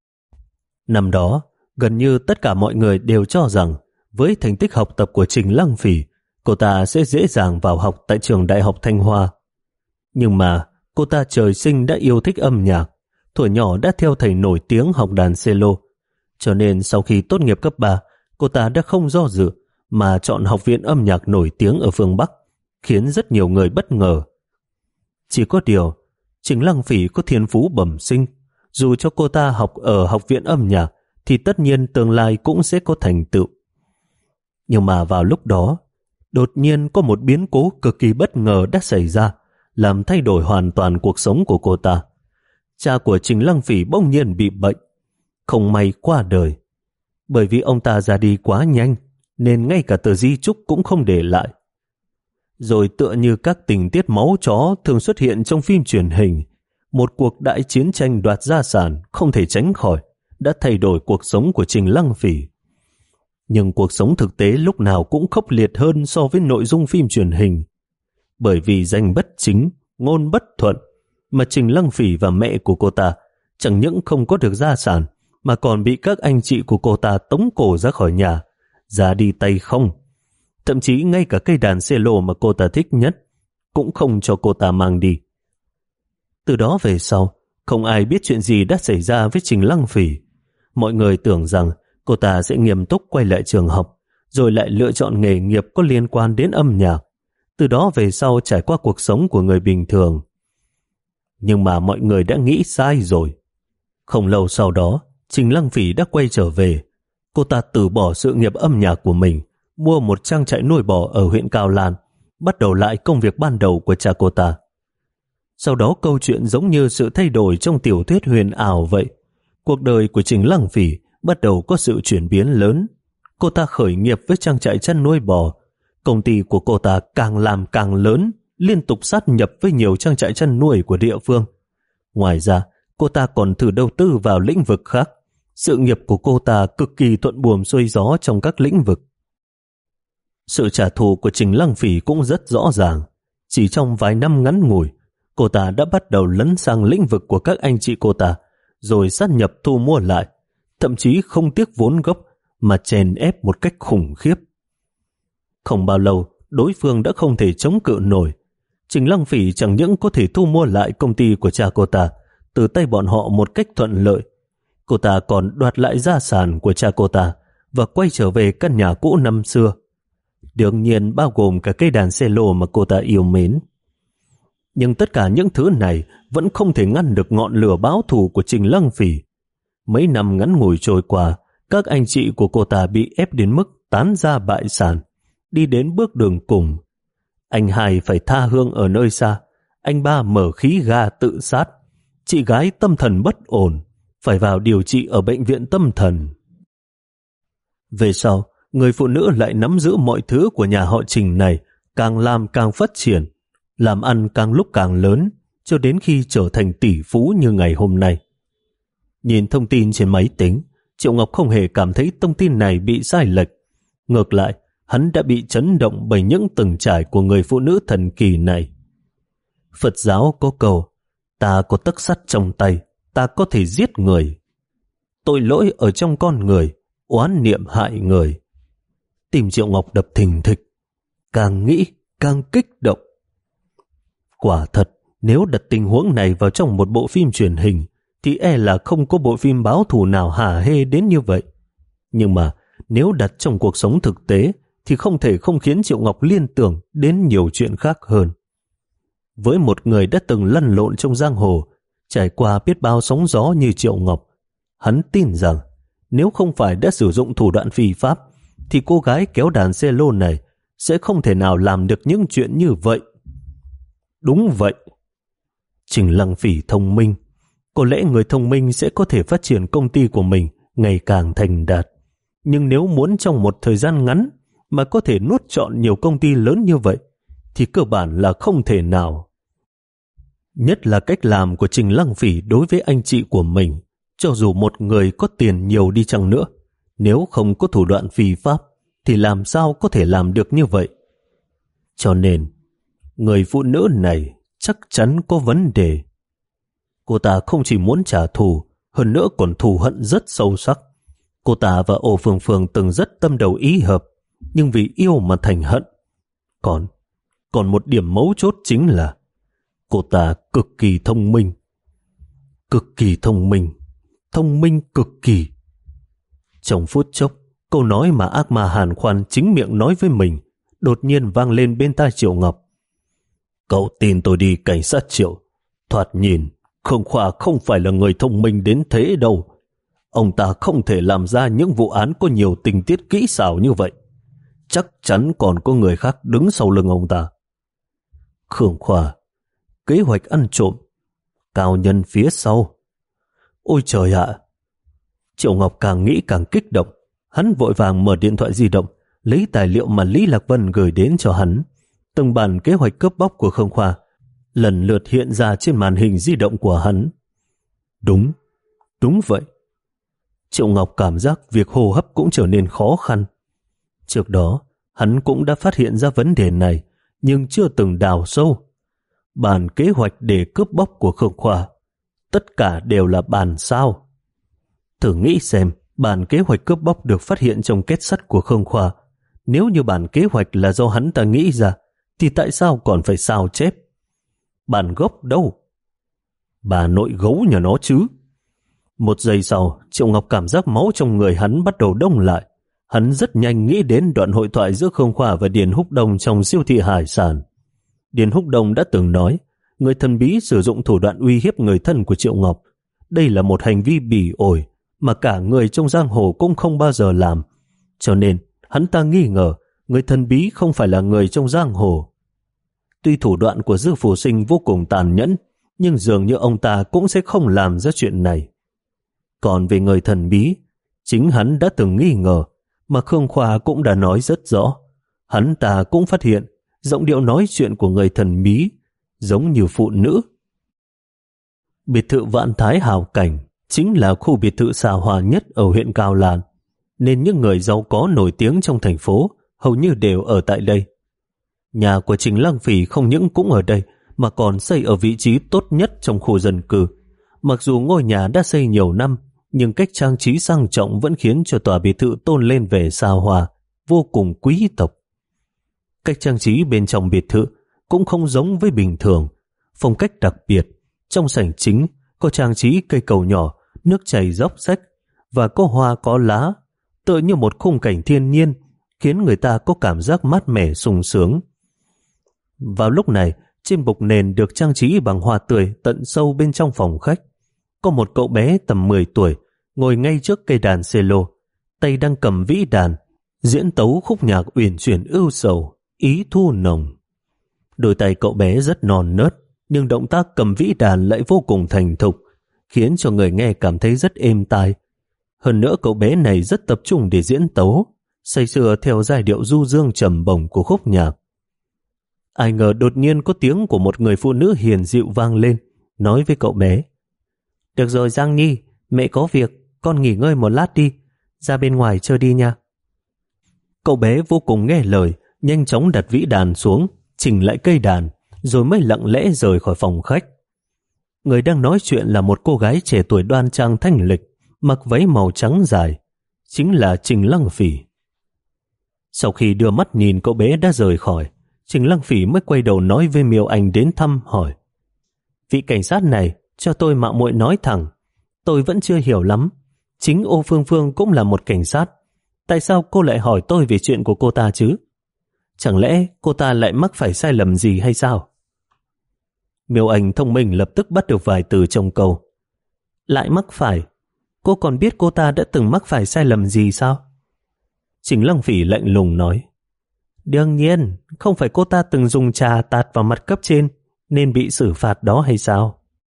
A: Năm đó, gần như tất cả mọi người đều cho rằng với thành tích học tập của Trình Lăng Phỉ, cô ta sẽ dễ dàng vào học tại trường Đại học Thanh Hoa. Nhưng mà cô ta trời sinh đã yêu thích âm nhạc, thuở nhỏ đã theo thầy nổi tiếng học đàn cello. Cho nên sau khi tốt nghiệp cấp ba, cô ta đã không do dự mà chọn học viện âm nhạc nổi tiếng ở phương Bắc, khiến rất nhiều người bất ngờ. Chỉ có điều, Trình Lăng Phỉ có thiên phú bẩm sinh, dù cho cô ta học ở học viện âm nhạc thì tất nhiên tương lai cũng sẽ có thành tựu. Nhưng mà vào lúc đó, đột nhiên có một biến cố cực kỳ bất ngờ đã xảy ra, làm thay đổi hoàn toàn cuộc sống của cô ta. Cha của Trình Lăng Phỉ bỗng nhiên bị bệnh, không may qua đời. Bởi vì ông ta ra đi quá nhanh, nên ngay cả tờ di chúc cũng không để lại. Rồi tựa như các tình tiết máu chó thường xuất hiện trong phim truyền hình, một cuộc đại chiến tranh đoạt gia sản không thể tránh khỏi đã thay đổi cuộc sống của Trình Lăng Phỉ. Nhưng cuộc sống thực tế lúc nào cũng khốc liệt hơn so với nội dung phim truyền hình. Bởi vì danh bất chính, ngôn bất thuận, mà Trình Lăng Phỉ và mẹ của cô ta chẳng những không có được gia sản, mà còn bị các anh chị của cô ta tống cổ ra khỏi nhà, ra đi tay không. Thậm chí ngay cả cây đàn cello mà cô ta thích nhất cũng không cho cô ta mang đi. Từ đó về sau, không ai biết chuyện gì đã xảy ra với Trình Lăng Phỉ. Mọi người tưởng rằng cô ta sẽ nghiêm túc quay lại trường học, rồi lại lựa chọn nghề nghiệp có liên quan đến âm nhạc, từ đó về sau trải qua cuộc sống của người bình thường. Nhưng mà mọi người đã nghĩ sai rồi. Không lâu sau đó, Trình Lăng Phỉ đã quay trở về. Cô ta từ bỏ sự nghiệp âm nhạc của mình, mua một trang trại nuôi bò ở huyện Cao Lan, bắt đầu lại công việc ban đầu của cha cô ta. Sau đó câu chuyện giống như sự thay đổi trong tiểu thuyết huyền ảo vậy. Cuộc đời của Trình Lăng Phỉ bắt đầu có sự chuyển biến lớn. Cô ta khởi nghiệp với trang trại chăn nuôi bò. Công ty của cô ta càng làm càng lớn, liên tục sát nhập với nhiều trang trại chăn nuôi của địa phương. Ngoài ra, cô ta còn thử đầu tư vào lĩnh vực khác. Sự nghiệp của cô ta cực kỳ thuận buồm xuôi gió trong các lĩnh vực. Sự trả thù của Trình Lăng Phỉ cũng rất rõ ràng. Chỉ trong vài năm ngắn ngủi, cô ta đã bắt đầu lấn sang lĩnh vực của các anh chị cô ta, rồi sát nhập thu mua lại, thậm chí không tiếc vốn gốc mà chèn ép một cách khủng khiếp. Không bao lâu, đối phương đã không thể chống cự nổi. Trình Lăng Phỉ chẳng những có thể thu mua lại công ty của cha cô ta từ tay bọn họ một cách thuận lợi, cô ta còn đoạt lại gia sản của cha cô ta và quay trở về căn nhà cũ năm xưa. Đương nhiên bao gồm cả cây đàn cello mà cô ta yêu mến. Nhưng tất cả những thứ này vẫn không thể ngăn được ngọn lửa báo thù của Trình Lăng Phỉ. Mấy năm ngắn ngủi trôi qua, các anh chị của cô ta bị ép đến mức tán gia bại sản, đi đến bước đường cùng. Anh hai phải tha hương ở nơi xa, anh ba mở khí ga tự sát, chị gái tâm thần bất ổn, phải vào điều trị ở bệnh viện tâm thần. Về sau, người phụ nữ lại nắm giữ mọi thứ của nhà họ Trình này, càng làm càng phát triển, làm ăn càng lúc càng lớn, cho đến khi trở thành tỷ phú như ngày hôm nay. Nhìn thông tin trên máy tính, Triệu Ngọc không hề cảm thấy thông tin này bị sai lệch. Ngược lại, hắn đã bị chấn động bởi những từng trải của người phụ nữ thần kỳ này. Phật giáo có câu, ta có tấc sắt trong tay, ta có thể giết người. Tội lỗi ở trong con người, oán niệm hại người. Tim Triệu Ngọc đập thình thịch, càng nghĩ càng kích động. Quả thật, nếu đặt tình huống này vào trong một bộ phim truyền hình, thì e là không có bộ phim báo thù nào hả hê đến như vậy. Nhưng mà nếu đặt trong cuộc sống thực tế, thì không thể không khiến Triệu Ngọc liên tưởng đến nhiều chuyện khác hơn. Với một người đã từng lăn lộn trong giang hồ, trải qua biết bao sóng gió như Triệu Ngọc, hắn tin rằng nếu không phải đã sử dụng thủ đoạn phi pháp, thì cô gái kéo đàn cello này sẽ không thể nào làm được những chuyện như vậy. Đúng vậy. Trình Lăng Phỉ thông minh. Có lẽ người thông minh sẽ có thể phát triển công ty của mình ngày càng thành đạt. Nhưng nếu muốn trong một thời gian ngắn mà có thể nuốt trọn nhiều công ty lớn như vậy, thì cơ bản là không thể nào. Nhất là cách làm của Trình Lăng Phỉ đối với anh chị của mình. Cho dù một người có tiền nhiều đi chăng nữa, nếu không có thủ đoạn phi pháp, thì làm sao có thể làm được như vậy? Cho nên, người phụ nữ này chắc chắn có vấn đề. Cô ta không chỉ muốn trả thù, hơn nữa còn thù hận rất sâu sắc. Cô ta và Ô Phương Phương từng rất tâm đầu ý hợp, nhưng vì yêu mà thành hận. Còn, còn một điểm mấu chốt chính là cô ta cực kỳ thông minh. Cực kỳ thông minh. Thông minh cực kỳ. Trong phút chốc, câu nói mà ác ma Hàn Khoan chính miệng nói với mình đột nhiên vang lên bên tai Triệu Ngọc. Cậu tin tôi đi cảnh sát Triệu. Thoạt nhìn, Khương Khoa không phải là người thông minh đến thế đâu. Ông ta không thể làm ra những vụ án có nhiều tình tiết kỹ xảo như vậy. Chắc chắn còn có người khác đứng sau lưng ông ta. Khương Khoa, kế hoạch ăn trộm, cao nhân phía sau. Ôi trời ạ! Triệu Ngọc càng nghĩ càng kích động. Hắn vội vàng mở điện thoại di động, lấy tài liệu mà Lý Lạc Vân gửi đến cho hắn. Từng bản kế hoạch cướp bóc của Khương Khoa lần lượt hiện ra trên màn hình di động của hắn. Đúng, đúng vậy. Triệu Ngọc cảm giác việc hô hấp cũng trở nên khó khăn. Trước đó, hắn cũng đã phát hiện ra vấn đề này, nhưng chưa từng đào sâu. Bản kế hoạch để cướp bóc của Khương Khoa, tất cả đều là bản sao. Thử nghĩ xem, bản kế hoạch cướp bóc được phát hiện trong két sắt của Khương Khoa. Nếu như bản kế hoạch là do hắn ta nghĩ ra, thì tại sao còn phải sao chép? Bản gốc đâu? Bà nội gấu nhà nó chứ. Một giây sau, Triệu Ngọc cảm giác máu trong người hắn bắt đầu đông lại. Hắn rất nhanh nghĩ đến đoạn hội thoại giữa Khương Khoa và Điền Húc Đông trong siêu thị hải sản. Điền Húc Đông đã từng nói, người thần bí sử dụng thủ đoạn uy hiếp người thân của Triệu Ngọc. Đây là một hành vi bỉ ổi mà cả người trong giang hồ cũng không bao giờ làm. Cho nên, hắn ta nghi ngờ người thần bí không phải là người trong giang hồ. Tuy thủ đoạn của Dư Phù Sinh vô cùng tàn nhẫn, nhưng dường như ông ta cũng sẽ không làm ra chuyện này. Còn về người thần bí, chính hắn đã từng nghi ngờ, mà Khương Khoa cũng đã nói rất rõ. Hắn ta cũng phát hiện giọng điệu nói chuyện của người thần bí giống như phụ nữ. Biệt thự Vạn Thái Hào Cảnh chính là khu biệt thự xa hoa nhất ở huyện Cao Lan, nên những người giàu có nổi tiếng trong thành phố hầu như đều ở tại đây. Nhà của Trình Lăng Phỉ không những cũng ở đây, mà còn xây ở vị trí tốt nhất trong khu dân cư. Mặc dù ngôi nhà đã xây nhiều năm, nhưng cách trang trí sang trọng vẫn khiến cho tòa biệt thự tôn lên vẻ xa hoa, vô cùng quý tộc. Cách trang trí bên trong biệt thự cũng không giống với bình thường, phong cách đặc biệt. Trong sảnh chính có trang trí cây cầu nhỏ, nước chảy róc rách và có hoa có lá, tựa như một khung cảnh thiên nhiên, khiến người ta có cảm giác mát mẻ sung sướng. Vào lúc này, trên bục nền được trang trí bằng hoa tươi tận sâu bên trong phòng khách. Có một cậu bé tầm mười tuổi ngồi ngay trước cây đàn cello, tay đang cầm vĩ đàn, diễn tấu khúc nhạc uyển chuyển ưu sầu, ý thu nồng. Đôi tay cậu bé rất non nớt, nhưng động tác cầm vĩ đàn lại vô cùng thành thục, khiến cho người nghe cảm thấy rất êm tai. Hơn nữa cậu bé này rất tập trung để diễn tấu, say sưa theo giai điệu du dương trầm bổng của khúc nhạc. Ai ngờ đột nhiên có tiếng của một người phụ nữ hiền dịu vang lên, nói với cậu bé: Được rồi Giang Nhi, mẹ có việc, con nghỉ ngơi một lát đi, ra bên ngoài chơi đi nha. Cậu bé vô cùng nghe lời, nhanh chóng đặt vĩ đàn xuống, chỉnh lại cây đàn, rồi mới lặng lẽ rời khỏi phòng khách. Người đang nói chuyện là một cô gái trẻ tuổi đoan trang thanh lịch, mặc váy màu trắng dài, chính là Trình Lăng Phỉ. Sau khi đưa mắt nhìn cậu bé đã rời khỏi, Trình Lăng Phỉ mới quay đầu nói với Miêu Anh đến thăm, hỏi: Vị cảnh sát này, cho tôi mạo muội nói thẳng, tôi vẫn chưa hiểu lắm. Chính Ô Phương Phương cũng là một cảnh sát, tại sao cô lại hỏi tôi về chuyện của cô ta chứ? Chẳng lẽ cô ta lại mắc phải sai lầm gì hay sao? Miêu Anh thông minh lập tức bắt được vài từ trong câu. Lại mắc phải? Cô còn biết cô ta đã từng mắc phải sai lầm gì sao? Trình Lăng Phỉ lạnh lùng nói: Đương nhiên, không phải cô ta từng dùng trà tạt vào mặt cấp trên nên bị xử phạt đó hay sao?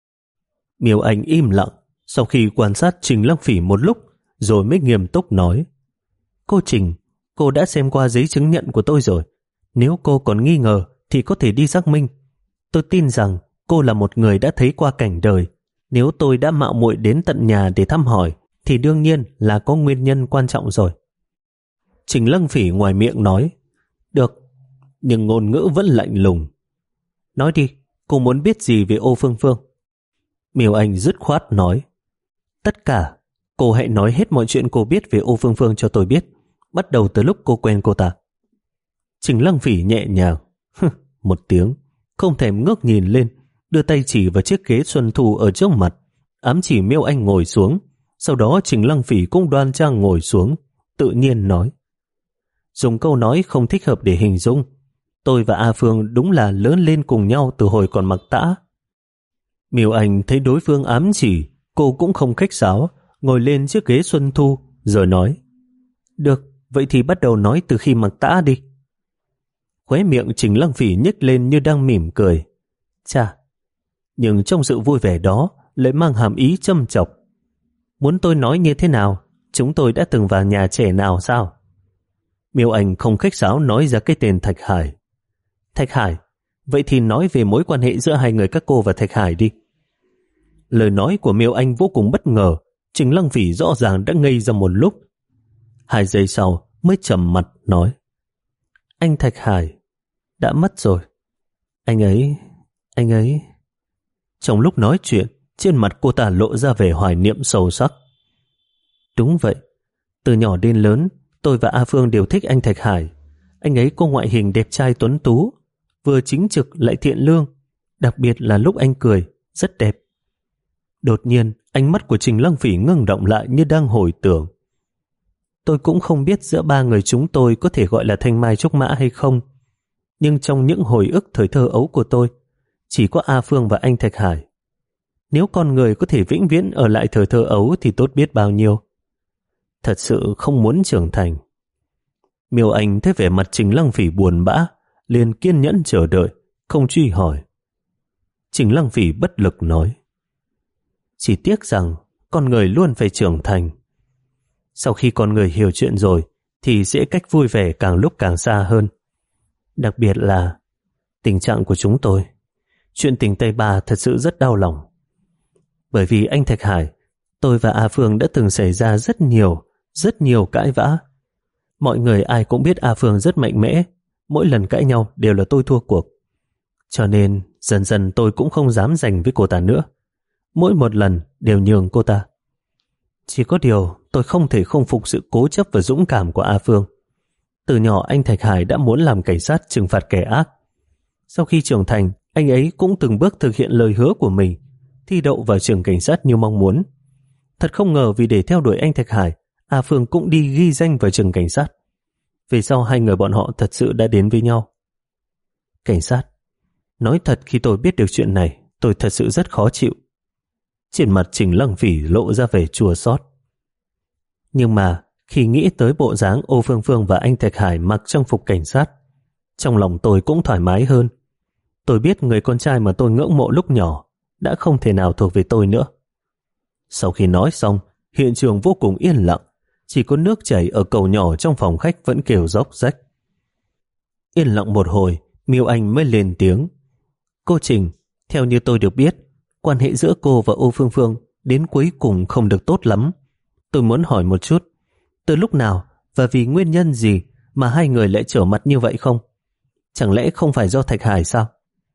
A: Miêu Anh im lặng, sau khi quan sát Trình Lăng Phỉ một lúc rồi mới nghiêm túc nói: Cô Trình, cô đã xem qua giấy chứng nhận của tôi rồi. Nếu cô còn nghi ngờ thì có thể đi xác minh. Tôi tin rằng cô là một người đã thấy qua cảnh đời. Nếu tôi đã mạo muội đến tận nhà để thăm hỏi thì đương nhiên là có nguyên nhân quan trọng rồi. Trình Lăng Phỉ ngoài miệng nói: Được, nhưng ngôn ngữ vẫn lạnh lùng. Nói đi, cô muốn biết gì về Ô Phương Phương? Miêu Anh dứt khoát nói: Tất cả, cô hãy nói hết mọi chuyện cô biết về Ô Phương Phương cho tôi biết, bắt đầu từ lúc cô quen cô ta. Trình Lăng Phỉ nhẹ nhàng một tiếng, không thèm ngước nhìn lên, đưa tay chỉ vào chiếc ghế xuân thu ở trước mặt, ám chỉ Miêu Anh ngồi xuống. Sau đó Trình Lăng Phỉ cũng đoan trang ngồi xuống, tự nhiên nói: Dùng câu nói không thích hợp để hình dung, tôi và A Phương đúng là lớn lên cùng nhau từ hồi còn mặc tã. Miêu Anh thấy đối phương ám chỉ, cô cũng không khách sáo, ngồi lên chiếc ghế xuân thu, rồi nói: Được, vậy thì bắt đầu nói từ khi mặc tã đi. Khóe miệng Trình Lăng Phỉ nhếch lên như đang mỉm cười. Chà, nhưng trong sự vui vẻ đó lại mang hàm ý châm chọc. Muốn tôi nói như thế nào? Chúng tôi đã từng vào nhà trẻ nào sao? Miêu Anh không khách sáo nói ra cái tên Thạch Hải. Thạch Hải, vậy thì nói về mối quan hệ giữa hai người các cô và Thạch Hải đi. Lời nói của Miêu Anh vô cùng bất ngờ, Trình Lăng Phỉ rõ ràng đã ngây ra một lúc. Hai giây sau mới trầm mặt nói: Anh Thạch Hải đã mất rồi. Anh ấy, anh ấy... Trong lúc nói chuyện, trên mặt cô ta lộ ra vẻ hoài niệm sâu sắc. Đúng vậy, từ nhỏ đến lớn, tôi và A Phương đều thích anh Thạch Hải. Anh ấy có ngoại hình đẹp trai tuấn tú, vừa chính trực lại thiện lương, đặc biệt là lúc anh cười, rất đẹp. Đột nhiên, ánh mắt của Trình Lăng Phỉ ngưng động lại như đang hồi tưởng. Tôi cũng không biết giữa ba người chúng tôi có thể gọi là thanh mai trúc mã hay không, nhưng trong những hồi ức thời thơ ấu của tôi, chỉ có A Phương và anh Thạch Hải. Nếu con người có thể vĩnh viễn ở lại thời thơ ấu thì tốt biết bao nhiêu. Thật sự không muốn trưởng thành. Miêu Anh thấy vẻ mặt Trình Lăng Phỉ buồn bã, liền kiên nhẫn chờ đợi, không truy hỏi. Trình Lăng Phỉ bất lực nói: Chỉ tiếc rằng con người luôn phải trưởng thành. Sau khi con người hiểu chuyện rồi thì sẽ cách vui vẻ càng lúc càng xa hơn. Đặc biệt là tình trạng của chúng tôi. Chuyện tình Tây Ba thật sự rất đau lòng. Bởi vì anh Thạch Hải, tôi và A Phương đã từng xảy ra rất nhiều, rất nhiều cãi vã. Mọi người ai cũng biết A Phương rất mạnh mẽ, mỗi lần cãi nhau đều là tôi thua cuộc. Cho nên dần dần tôi cũng không dám giành với cô ta nữa. Mỗi một lần đều nhường cô ta. Chỉ có điều tôi không thể không phục sự cố chấp và dũng cảm của A Phương. Từ nhỏ anh Thạch Hải đã muốn làm cảnh sát trừng phạt kẻ ác. Sau khi trưởng thành, anh ấy cũng từng bước thực hiện lời hứa của mình, thi đậu vào trường cảnh sát như mong muốn. Thật không ngờ vì để theo đuổi anh Thạch Hải, A Phương cũng đi ghi danh vào trường cảnh sát. Về sau hai người bọn họ thật sự đã đến với nhau. Cảnh sát. Nói thật khi tôi biết được chuyện này, tôi thật sự rất khó chịu. Trên mặt Trình Lăng Phỉ lộ ra vẻ chua xót. Nhưng mà khi nghĩ tới bộ dáng Ô Phương Phương và anh Thạch Hải mặc trang phục cảnh sát, trong lòng tôi cũng thoải mái hơn. Tôi biết người con trai mà tôi ngưỡng mộ lúc nhỏ đã không thể nào thuộc về tôi nữa. Sau khi nói xong, hiện trường vô cùng yên lặng, chỉ có nước chảy ở cầu nhỏ trong phòng khách vẫn kêu róc rách. Yên lặng một hồi, Miêu Anh mới lên tiếng. Cô Trình, theo như tôi được biết, quan hệ giữa cô và Ô Phương Phương đến cuối cùng không được tốt lắm. Tôi muốn hỏi một chút, từ lúc nào và vì nguyên nhân gì mà hai người lại trở mặt như vậy không? Chẳng lẽ không phải do Thạch Hải sao?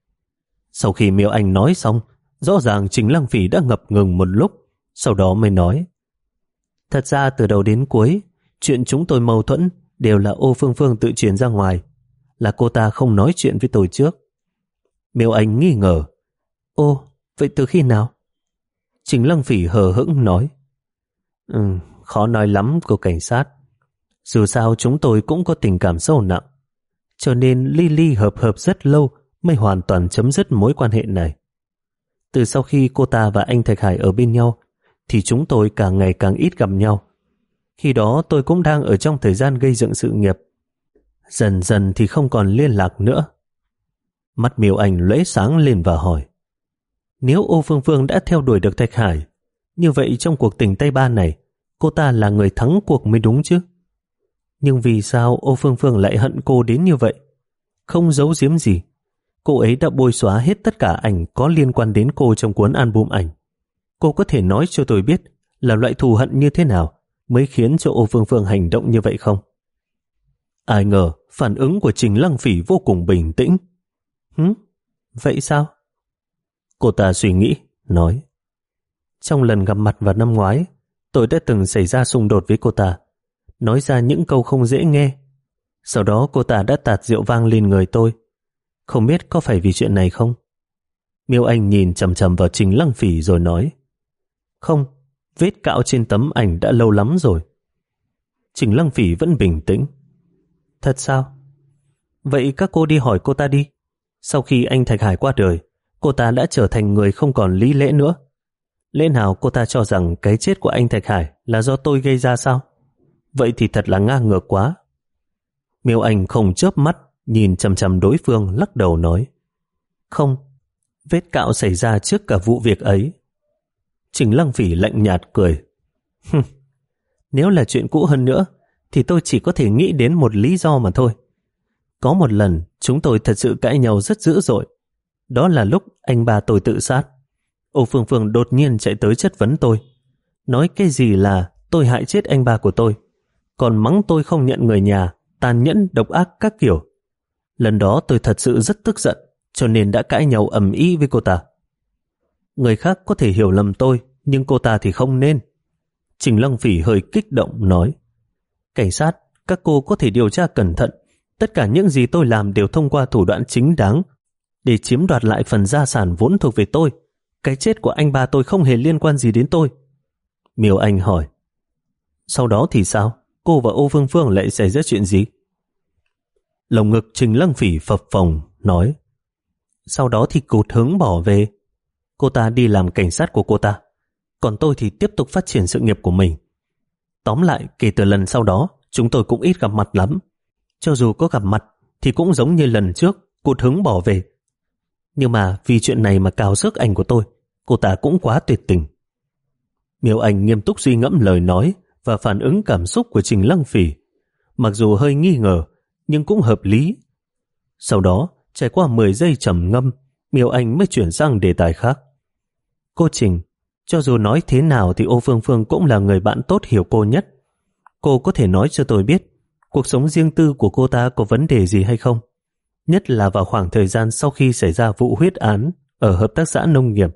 A: Sau khi Miêu Anh nói xong, rõ ràng Trình Lăng Phỉ đã ngập ngừng một lúc, sau đó mới nói. Thật ra từ đầu đến cuối, chuyện chúng tôi mâu thuẫn đều là Ô Phương Phương tự chuyển ra ngoài, là cô ta không nói chuyện với tôi trước. Miêu Anh nghi ngờ. Ô, vậy từ khi nào? Trình Lăng Phỉ hờ hững nói. Ừ, khó nói lắm cô cảnh sát. Dù sao chúng tôi cũng có tình cảm sâu nặng, cho nên ly ly hợp hợp rất lâu mới hoàn toàn chấm dứt mối quan hệ này. Từ sau khi cô ta và anh Thạch Hải ở bên nhau, thì chúng tôi càng ngày càng ít gặp nhau. Khi đó tôi cũng đang ở trong thời gian gây dựng sự nghiệp. Dần dần thì không còn liên lạc nữa. Mắt Miêu Anh lóe sáng lên và hỏi. Nếu Ô Phương Phương đã theo đuổi được Thạch Hải, như vậy trong cuộc tình Tây Ba này, cô ta là người thắng cuộc mới đúng chứ? Nhưng vì sao Ô Phương Phương lại hận cô đến như vậy? Không giấu giếm gì, cô ấy đã bôi xóa hết tất cả ảnh có liên quan đến cô trong cuốn album ảnh. Cô có thể nói cho tôi biết là loại thù hận như thế nào mới khiến cho Ô Phương Phương hành động như vậy không? Ai ngờ phản ứng của Trình Lăng Phỉ vô cùng bình tĩnh. Hứ? Vậy sao? Cô ta suy nghĩ, nói. Trong lần gặp mặt vào năm ngoái, tôi đã từng xảy ra xung đột với cô ta, nói ra những câu không dễ nghe. Sau đó cô ta đã tạt rượu vang lên người tôi. Không biết có phải vì chuyện này không? Miêu Anh nhìn chằm chằm vào Trình Lăng Phỉ rồi nói. Không, vết cạo trên tấm ảnh đã lâu lắm rồi. Trình Lăng Phỉ vẫn bình tĩnh. Thật sao? Vậy các cô đi hỏi cô ta đi. Sau khi anh Thạch Hải qua đời, cô ta đã trở thành người không còn lý lẽ nữa. Lẽ nào cô ta cho rằng cái chết của anh Thạch Hải là do tôi gây ra sao? Vậy thì thật là ngang ngược quá. Miêu Anh không chớp mắt, nhìn chằm chằm đối phương, lắc đầu nói. Không, vết cạo xảy ra trước cả vụ việc ấy. Trình Lăng Phỉ lạnh nhạt cười. Nếu là chuyện cũ hơn nữa, thì tôi chỉ có thể nghĩ đến một lý do mà thôi. Có một lần chúng tôi thật sự cãi nhau rất dữ dội. Đó là lúc anh ba tôi tự sát. Ô Phương Phương đột nhiên chạy tới chất vấn tôi, nói cái gì là tôi hại chết anh ba của tôi, còn mắng tôi không nhận người nhà, tàn nhẫn độc ác các kiểu. Lần đó tôi thật sự rất tức giận, cho nên đã cãi nhau ầm ĩ với cô ta. Người khác có thể hiểu lầm tôi, nhưng cô ta thì không nên. Trình Lăng Phỉ hơi kích động nói, cảnh sát, các cô có thể điều tra cẩn thận. Tất cả những gì tôi làm đều thông qua thủ đoạn chính đáng để chiếm đoạt lại phần gia sản vốn thuộc về tôi. Cái chết của anh ba tôi không hề liên quan gì đến tôi. Miêu Anh hỏi, sau đó thì sao? Cô và Ô Phương Phương lại xảy ra chuyện gì? Lồng ngực Trình Lăng Phỉ phập phồng nói, sau đó thì cụt hứng bỏ về. Cô ta đi làm cảnh sát của cô ta, còn tôi thì tiếp tục phát triển sự nghiệp của mình. Tóm lại, kể từ lần sau đó, chúng tôi cũng ít gặp mặt lắm. Cho dù có gặp mặt, thì cũng giống như lần trước, cụt hứng bỏ về. Nhưng mà vì chuyện này mà cào rớt ảnh của tôi, cô ta cũng quá tuyệt tình. Miêu Anh nghiêm túc suy ngẫm lời nói và phản ứng cảm xúc của Trình Lăng Phỉ. Mặc dù hơi nghi ngờ, nhưng cũng hợp lý. Sau đó, trải qua mười giây trầm ngâm, Miêu Anh mới chuyển sang đề tài khác. Cô Trình, cho dù nói thế nào thì Ô Phương Phương cũng là người bạn tốt hiểu cô nhất. Cô có thể nói cho tôi biết cuộc sống riêng tư của cô ta có vấn đề gì hay không? Nhất là vào khoảng thời gian sau khi xảy ra vụ huyết án ở hợp tác xã nông nghiệp.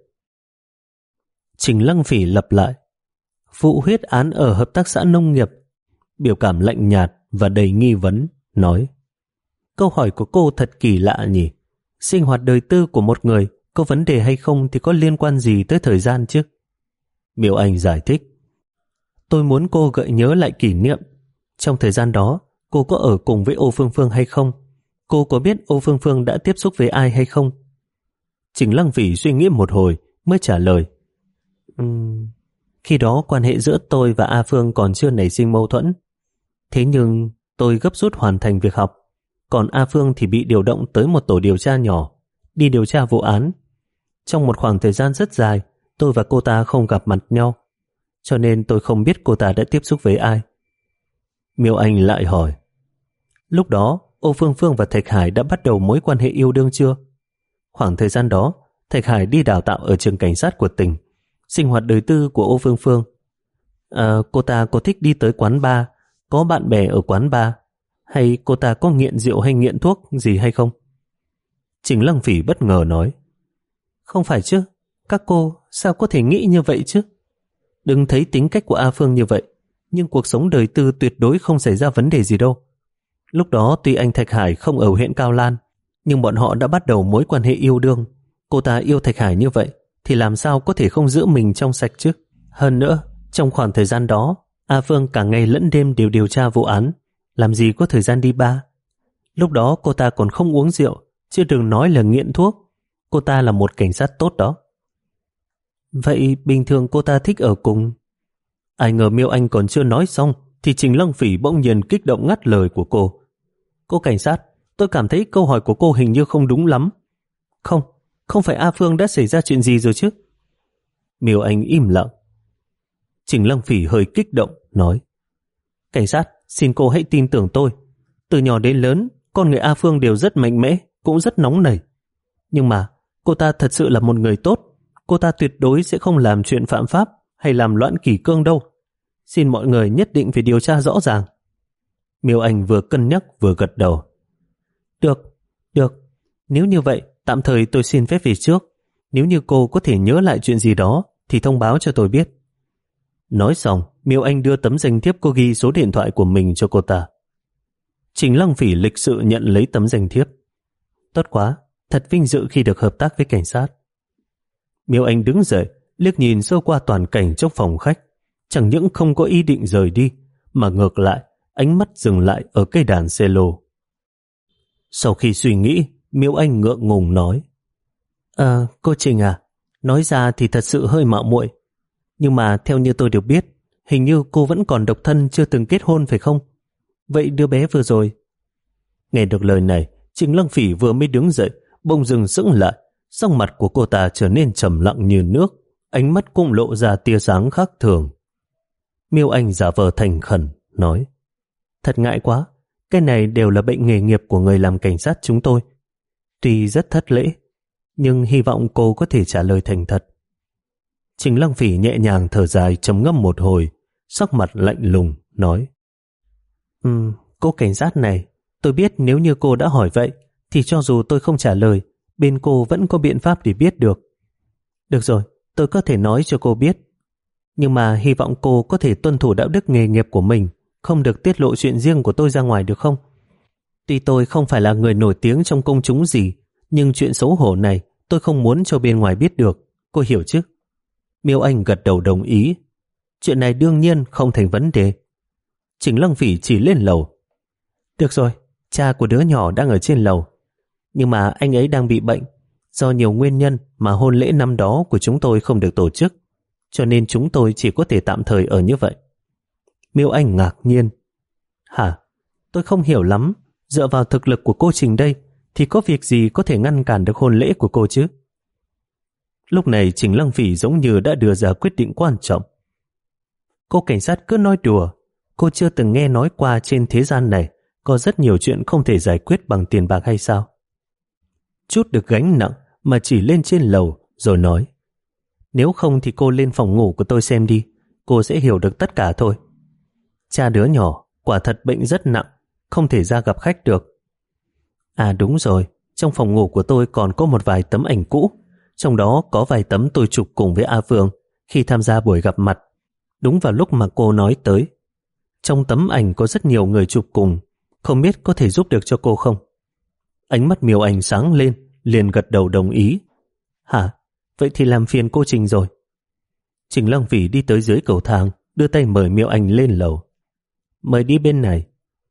A: Trình Lăng Phỉ lặp lại, vụ huyết án ở hợp tác xã nông nghiệp. Biểu cảm lạnh nhạt và đầy nghi vấn, nói, câu hỏi của cô thật kỳ lạ nhỉ. Sinh hoạt đời tư của một người có vấn đề hay không thì có liên quan gì tới thời gian chứ? Miêu Anh giải thích, tôi muốn cô gợi nhớ lại kỷ niệm. Trong thời gian đó, cô có ở cùng với Ô Phương Phương hay không? Cô có biết Ô Phương Phương đã tiếp xúc với ai hay không? Trình Lăng Phỉ suy nghĩ một hồi mới trả lời, uhm, khi đó quan hệ giữa tôi và A Phương còn chưa nảy sinh mâu thuẫn. Thế nhưng tôi gấp rút hoàn thành việc học, còn A Phương thì bị điều động tới một tổ điều tra nhỏ, đi điều tra vụ án. Trong một khoảng thời gian rất dài, tôi và cô ta không gặp mặt nhau, cho nên tôi không biết cô ta đã tiếp xúc với ai. Miêu Anh lại hỏi, lúc đó Ô Phương Phương và Thạch Hải đã bắt đầu mối quan hệ yêu đương chưa? Khoảng thời gian đó, Thạch Hải đi đào tạo ở trường cảnh sát của tỉnh. Sinh hoạt đời tư của Ô Phương Phương, à, cô ta có thích đi tới quán bar, có bạn bè ở quán bar, hay cô ta có nghiện rượu hay nghiện thuốc gì hay không? Trình Lăng Phỉ bất ngờ nói, không phải chứ, các cô sao có thể nghĩ như vậy chứ? Đừng thấy tính cách của A Phương như vậy, nhưng cuộc sống đời tư tuyệt đối không xảy ra vấn đề gì đâu. Lúc đó tuy anh Thạch Hải không ở huyện Cao Lan, nhưng bọn họ đã bắt đầu mối quan hệ yêu đương. Cô ta yêu Thạch Hải như vậy thì làm sao có thể không giữ mình trong sạch chứ? Hơn nữa, trong khoảng thời gian đó, A Phương cả ngày lẫn đêm đều điều tra vụ án, làm gì có thời gian đi bar. Lúc đó cô ta còn không uống rượu, chứ đừng nói là nghiện thuốc. Cô ta là một cảnh sát tốt đó. Vậy bình thường cô ta thích ở cùng? Ai ngờ Miêu Anh còn chưa nói xong thì Trình Lăng Phỉ bỗng nhiên kích động ngắt lời của cô. Cô cảnh sát, tôi cảm thấy câu hỏi của cô hình như không đúng lắm. Không, không phải A Phương đã xảy ra chuyện gì rồi chứ? Miêu Anh im lặng. Trình Lăng Phỉ hơi kích động nói, cảnh sát, xin cô hãy tin tưởng tôi. Từ nhỏ đến lớn, con người A Phương đều rất mạnh mẽ, cũng rất nóng nảy. Nhưng mà cô ta thật sự là một người tốt. Cô ta tuyệt đối sẽ không làm chuyện phạm pháp hay làm loạn kỷ cương đâu. Xin mọi người nhất định phải điều tra rõ ràng. Miêu Anh vừa cân nhắc vừa gật đầu. Được, được. Nếu như vậy, tạm thời tôi xin phép về trước. Nếu như cô có thể nhớ lại chuyện gì đó thì thông báo cho tôi biết. Nói xong, Miêu Anh đưa tấm danh thiếp cô ghi số điện thoại của mình cho cô ta. Trình Lăng Phỉ lịch sự nhận lấy tấm danh thiếp. Tốt quá, thật vinh dự khi được hợp tác với cảnh sát. Miêu Anh đứng dậy, liếc nhìn sơ qua toàn cảnh trong phòng khách. Chẳng những không có ý định rời đi, mà ngược lại, ánh mắt dừng lại ở cây đàn cello. Sau khi suy nghĩ, Miêu Anh ngượng ngùng nói, À, cô Trình à, nói ra thì thật sự hơi mạo muội. Nhưng mà theo như tôi được biết, hình như cô vẫn còn độc thân chưa từng kết hôn phải không? Vậy đứa bé vừa rồi? Nghe được lời này, Trình Lăng Phỉ vừa mới đứng dậy, bỗng dừng sững lại, sắc mặt của cô ta trở nên trầm lặng như nước, ánh mắt cũng lộ ra tia sáng khác thường. Miêu Anh giả vờ thành khẩn, nói, Thật ngại quá, cái này đều là bệnh nghề nghiệp của người làm cảnh sát chúng tôi. Tuy rất thất lễ, nhưng hy vọng cô có thể trả lời thành thật. Trình Lăng Phỉ nhẹ nhàng thở dài trầm ngâm một hồi, sắc mặt lạnh lùng, nói: Ừm, cô cảnh sát này, tôi biết nếu như cô đã hỏi vậy, thì cho dù tôi không trả lời, bên cô vẫn có biện pháp để biết được. Được rồi, tôi có thể nói cho cô biết. Nhưng mà hy vọng cô có thể tuân thủ đạo đức nghề nghiệp của mình, không được tiết lộ chuyện riêng của tôi ra ngoài được không? Tuy tôi không phải là người nổi tiếng trong công chúng gì, nhưng chuyện xấu hổ này tôi không muốn cho bên ngoài biết được, cô hiểu chứ? Miêu Anh gật đầu đồng ý. Chuyện này đương nhiên không thành vấn đề. Trình Lăng Phỉ chỉ lên lầu. Được rồi, cha của đứa nhỏ đang ở trên lầu. Nhưng mà anh ấy đang bị bệnh. Do nhiều nguyên nhân mà hôn lễ năm đó của chúng tôi không được tổ chức, cho nên chúng tôi chỉ có thể tạm thời ở như vậy. Miêu Anh ngạc nhiên. Hả? Tôi không hiểu lắm. Dựa vào thực lực của cô Trình đây thì có việc gì có thể ngăn cản được hôn lễ của cô chứ? Lúc này Trình Lăng Phỉ giống như đã đưa ra quyết định quan trọng. Cô cảnh sát cứ nói đùa. Cô chưa từng nghe nói qua trên thế gian này có rất nhiều chuyện không thể giải quyết bằng tiền bạc hay sao? Chút được gánh nặng mà chỉ lên trên lầu rồi nói: Nếu không thì cô lên phòng ngủ của tôi xem đi, cô sẽ hiểu được tất cả thôi. Cha đứa nhỏ quả thật bệnh rất nặng, không thể ra gặp khách được. À đúng rồi, trong phòng ngủ của tôi còn có một vài tấm ảnh cũ, trong đó có vài tấm tôi chụp cùng với A Phương khi tham gia buổi gặp mặt, đúng vào lúc mà cô nói tới. Trong tấm ảnh có rất nhiều người chụp cùng, không biết có thể giúp được cho cô không? Ánh mắt Miêu Anh sáng lên, liền gật đầu đồng ý. Hả? Vậy thì làm phiền cô Trình rồi. Trình Lăng Phỉ đi tới dưới cầu thang, đưa tay mời Miêu Anh lên lầu. Mời đi bên này.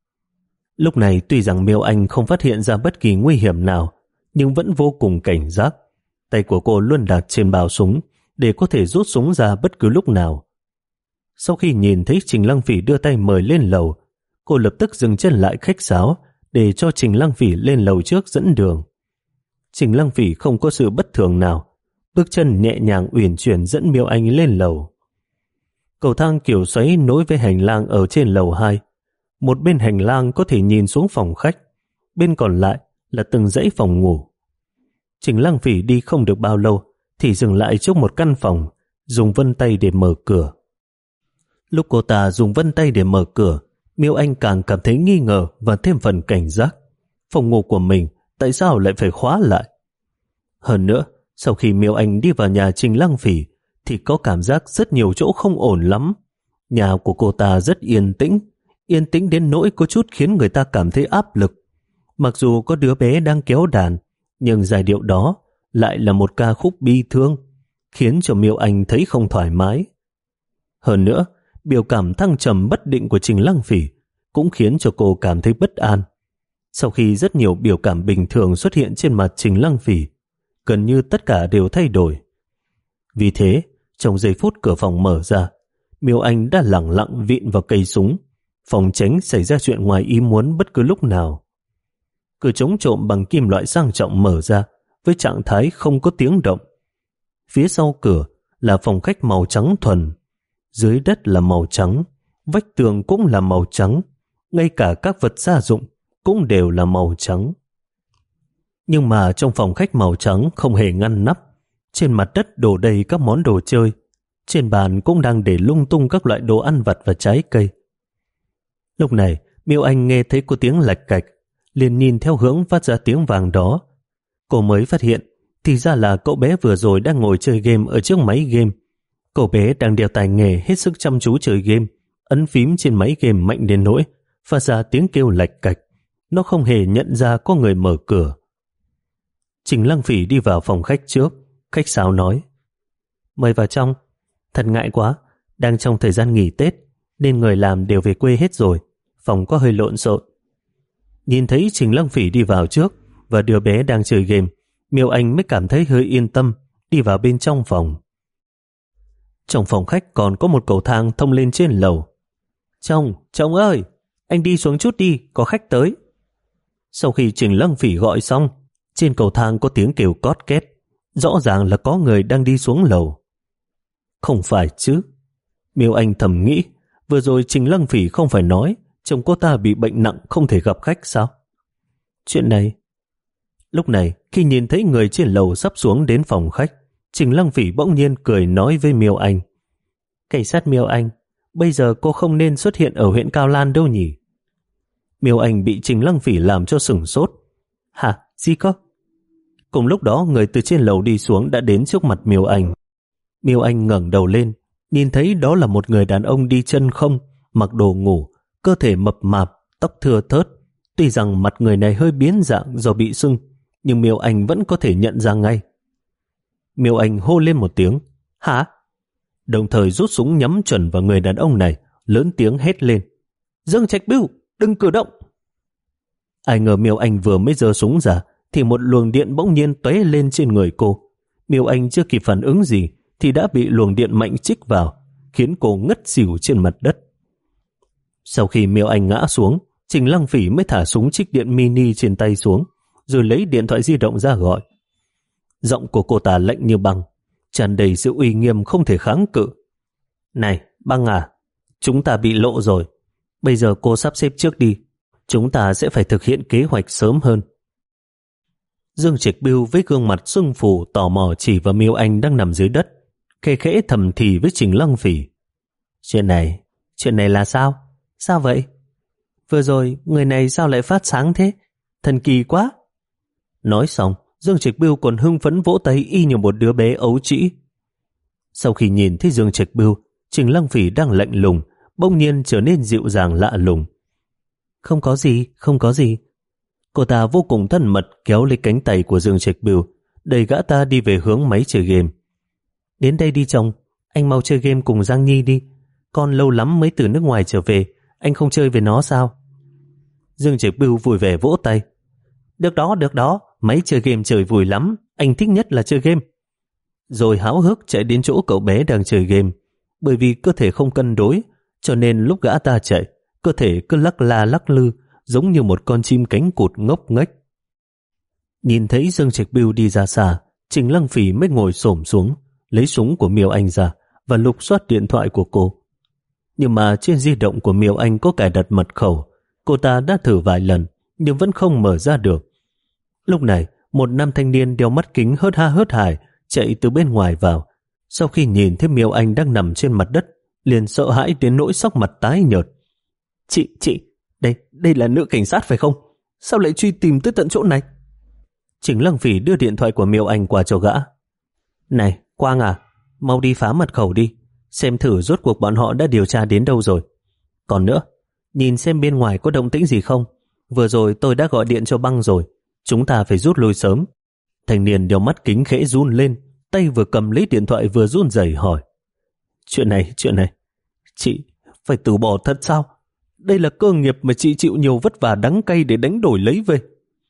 A: Lúc này tuy rằng Miêu Anh không phát hiện ra bất kỳ nguy hiểm nào, nhưng vẫn vô cùng cảnh giác. Tay của cô luôn đặt trên bao súng để có thể rút súng ra bất cứ lúc nào. Sau khi nhìn thấy Trình Lăng Phỉ đưa tay mời lên lầu, cô lập tức dừng chân lại khách sáo để cho Trình Lăng Phỉ lên lầu trước dẫn đường. Trình Lăng Phỉ không có sự bất thường nào, bước chân nhẹ nhàng uyển chuyển dẫn Miêu Anh lên lầu. Cầu thang kiểu xoáy nối với hành lang ở trên lầu hai. Một bên hành lang có thể nhìn xuống phòng khách, bên còn lại là từng dãy phòng ngủ. Trình Lăng Phỉ đi không được bao lâu thì dừng lại trước một căn phòng, dùng vân tay để mở cửa. Lúc cô ta dùng vân tay để mở cửa, Miêu Anh càng cảm thấy nghi ngờ và thêm phần cảnh giác. Phòng ngủ của mình tại sao lại phải khóa lại? Hơn nữa, sau khi Miêu Anh đi vào nhà Trình Lăng Phỉ thì có cảm giác rất nhiều chỗ không ổn lắm. Nhà của cô ta rất yên tĩnh, yên tĩnh đến nỗi có chút khiến người ta cảm thấy áp lực. Mặc dù có đứa bé đang kéo đàn, nhưng giai điệu đó lại là một ca khúc bi thương, khiến cho Miêu Anh thấy không thoải mái. Hơn nữa, biểu cảm thăng trầm bất định của Trình Lăng Phỉ cũng khiến cho cô cảm thấy bất an. Sau khi rất nhiều biểu cảm bình thường xuất hiện trên mặt Trình Lăng Phỉ, gần như tất cả đều thay đổi. Vì thế, trong giây phút cửa phòng mở ra, Miêu Anh đã lẳng lặng vịn vào cây súng, phòng tránh xảy ra chuyện ngoài ý muốn bất cứ lúc nào. Cửa chống trộm bằng kim loại sang trọng mở ra với trạng thái không có tiếng động. Phía sau cửa là phòng khách màu trắng thuần, dưới đất là màu trắng, vách tường cũng là màu trắng, ngay cả các vật gia dụng cũng đều là màu trắng. Nhưng mà trong phòng khách màu trắng không hề ngăn nắp, trên mặt đất đổ đầy các món đồ chơi, trên bàn cũng đang để lung tung các loại đồ ăn vặt và trái cây. Lúc này, Miêu Anh nghe thấy có tiếng lạch cạch, liền nhìn theo hướng phát ra tiếng vàng đó. Cô mới phát hiện, thì ra là cậu bé vừa rồi đang ngồi chơi game ở trước máy game. Cậu bé đang đeo tai nghe hết sức chăm chú chơi game, ấn phím trên máy game mạnh đến nỗi phát ra tiếng kêu lạch cạch. Nó không hề nhận ra có người mở cửa. Trình Lăng Phỉ đi vào phòng khách trước, khách sáo nói: Mời vào trong. Thật ngại quá, đang trong thời gian nghỉ Tết nên người làm đều về quê hết rồi, phòng có hơi lộn xộn. Nhìn thấy Trình Lăng Phỉ đi vào trước và đứa bé đang chơi game, Miêu Anh mới cảm thấy hơi yên tâm, đi vào bên trong phòng. Trong phòng khách còn có một cầu thang thông lên trên lầu. Chồng, chồng ơi, anh đi xuống chút đi, có khách tới. Sau khi Trình Lăng Phỉ gọi xong, trên cầu thang có tiếng kêu cót két, rõ ràng là có người đang đi xuống lầu. Không phải chứ? Miêu Anh thầm nghĩ, vừa rồi Trình Lăng Phỉ không phải nói chồng cô ta bị bệnh nặng không thể gặp khách sao? Chuyện này... Lúc này, khi nhìn thấy người trên lầu sắp xuống đến phòng khách, Trình Lăng Phỉ bỗng nhiên cười nói với Miêu Anh. Cảnh sát Miêu Anh, bây giờ cô không nên xuất hiện ở huyện Cao Lan đâu nhỉ? Miêu Anh bị Trình Lăng Phỉ làm cho sửng sốt. Hả? Gì cơ? Cùng lúc đó, người từ trên lầu đi xuống đã đến trước mặt Miêu Anh. Miêu Anh ngẩng đầu lên, nhìn thấy đó là một người đàn ông đi chân không, mặc đồ ngủ, cơ thể mập mạp, tóc thưa thớt. Tuy rằng mặt người này hơi biến dạng do bị sưng, nhưng Miêu Anh vẫn có thể nhận ra ngay. Miêu Anh hô lên một tiếng, hả? Đồng thời rút súng nhắm chuẩn vào người đàn ông này, lớn tiếng hét lên. Dương Trạch Bưu, đừng cử động! Ai ngờ Miêu Anh vừa mới giơ súng ra, thì một luồng điện bỗng nhiên tóe lên trên người cô. Miêu Anh chưa kịp phản ứng gì, thì đã bị luồng điện mạnh chích vào, khiến cô ngất xỉu trên mặt đất. Sau khi Miêu Anh ngã xuống, Trình Lăng Phỉ mới thả súng trích điện mini trên tay xuống, rồi lấy điện thoại di động ra gọi. Giọng của cô ta lạnh như băng, tràn đầy sự uy nghiêm không thể kháng cự. Này, Băng à, chúng ta bị lộ rồi. Bây giờ cô sắp xếp trước đi. Chúng ta sẽ phải thực hiện kế hoạch sớm hơn. Dương Trạch Bưu với gương mặt sưng phù tò mò chỉ vào Miêu Anh đang nằm dưới đất, khẽ khẽ thầm thì với Trình Lăng Phỉ. Chuyện này, chuyện này là sao? Sao vậy? Vừa rồi, người này sao lại phát sáng thế? Thần kỳ quá! Nói xong, Dương Trạch Bưu còn hưng phấn vỗ tay y như một đứa bé ấu trĩ. Sau khi nhìn thấy Dương Trạch Bưu, Trình Lăng Phỉ đang lạnh lùng, bỗng nhiên trở nên dịu dàng lạ lùng. Không có gì, không có gì. Cô ta vô cùng thân mật kéo lấy cánh tay của Dương Trạch Bưu, đẩy gã ta đi về hướng máy chơi game. Đến đây đi chồng, anh mau chơi game cùng Giang Nhi đi. Con lâu lắm mới từ nước ngoài trở về, anh không chơi với nó sao? Dương Trạch Bưu vui vẻ vỗ tay. Được đó, được đó, máy chơi game chơi vui lắm, anh thích nhất là chơi game. Rồi háo hức chạy đến chỗ cậu bé đang chơi game. Bởi vì cơ thể không cân đối, cho nên lúc gã ta chạy, cơ thể cứ lắc la lắc lư, giống như một con chim cánh cụt ngốc nghếch. Nhìn thấy Dương Trạch Bưu đi ra xa, Trình Lăng Phỉ mới ngồi xổm xuống, lấy súng của Miêu Anh ra và lục soát điện thoại của cô. Nhưng mà trên di động của Miêu Anh có cài đặt mật khẩu. Cô ta đã thử vài lần, nhưng vẫn không mở ra được. Lúc này, một nam thanh niên đeo mắt kính hớt ha hớt hải chạy từ bên ngoài vào. Sau khi nhìn thấy Miêu Anh đang nằm trên mặt đất, liền sợ hãi đến nỗi sắc mặt tái nhợt. Chị, chị, đây, đây là nữ cảnh sát phải không? Sao lại truy tìm tới tận chỗ này? Trình Lăng Phỉ đưa điện thoại của Miêu Anh qua cho gã. Này, Quang à, mau đi phá mật khẩu đi, xem thử rốt cuộc bọn họ đã điều tra đến đâu rồi. Còn nữa, nhìn xem bên ngoài có động tĩnh gì không. Vừa rồi tôi đã gọi điện cho Băng rồi, chúng ta phải rút lui sớm. Thanh niên đeo mắt kính khẽ run lên, tay vừa cầm lấy điện thoại vừa run rẩy hỏi. Chuyện này, chuyện này, chị phải từ bỏ thật sao? Đây là cơ nghiệp mà chị chịu nhiều vất vả đắng cay để đánh đổi lấy về.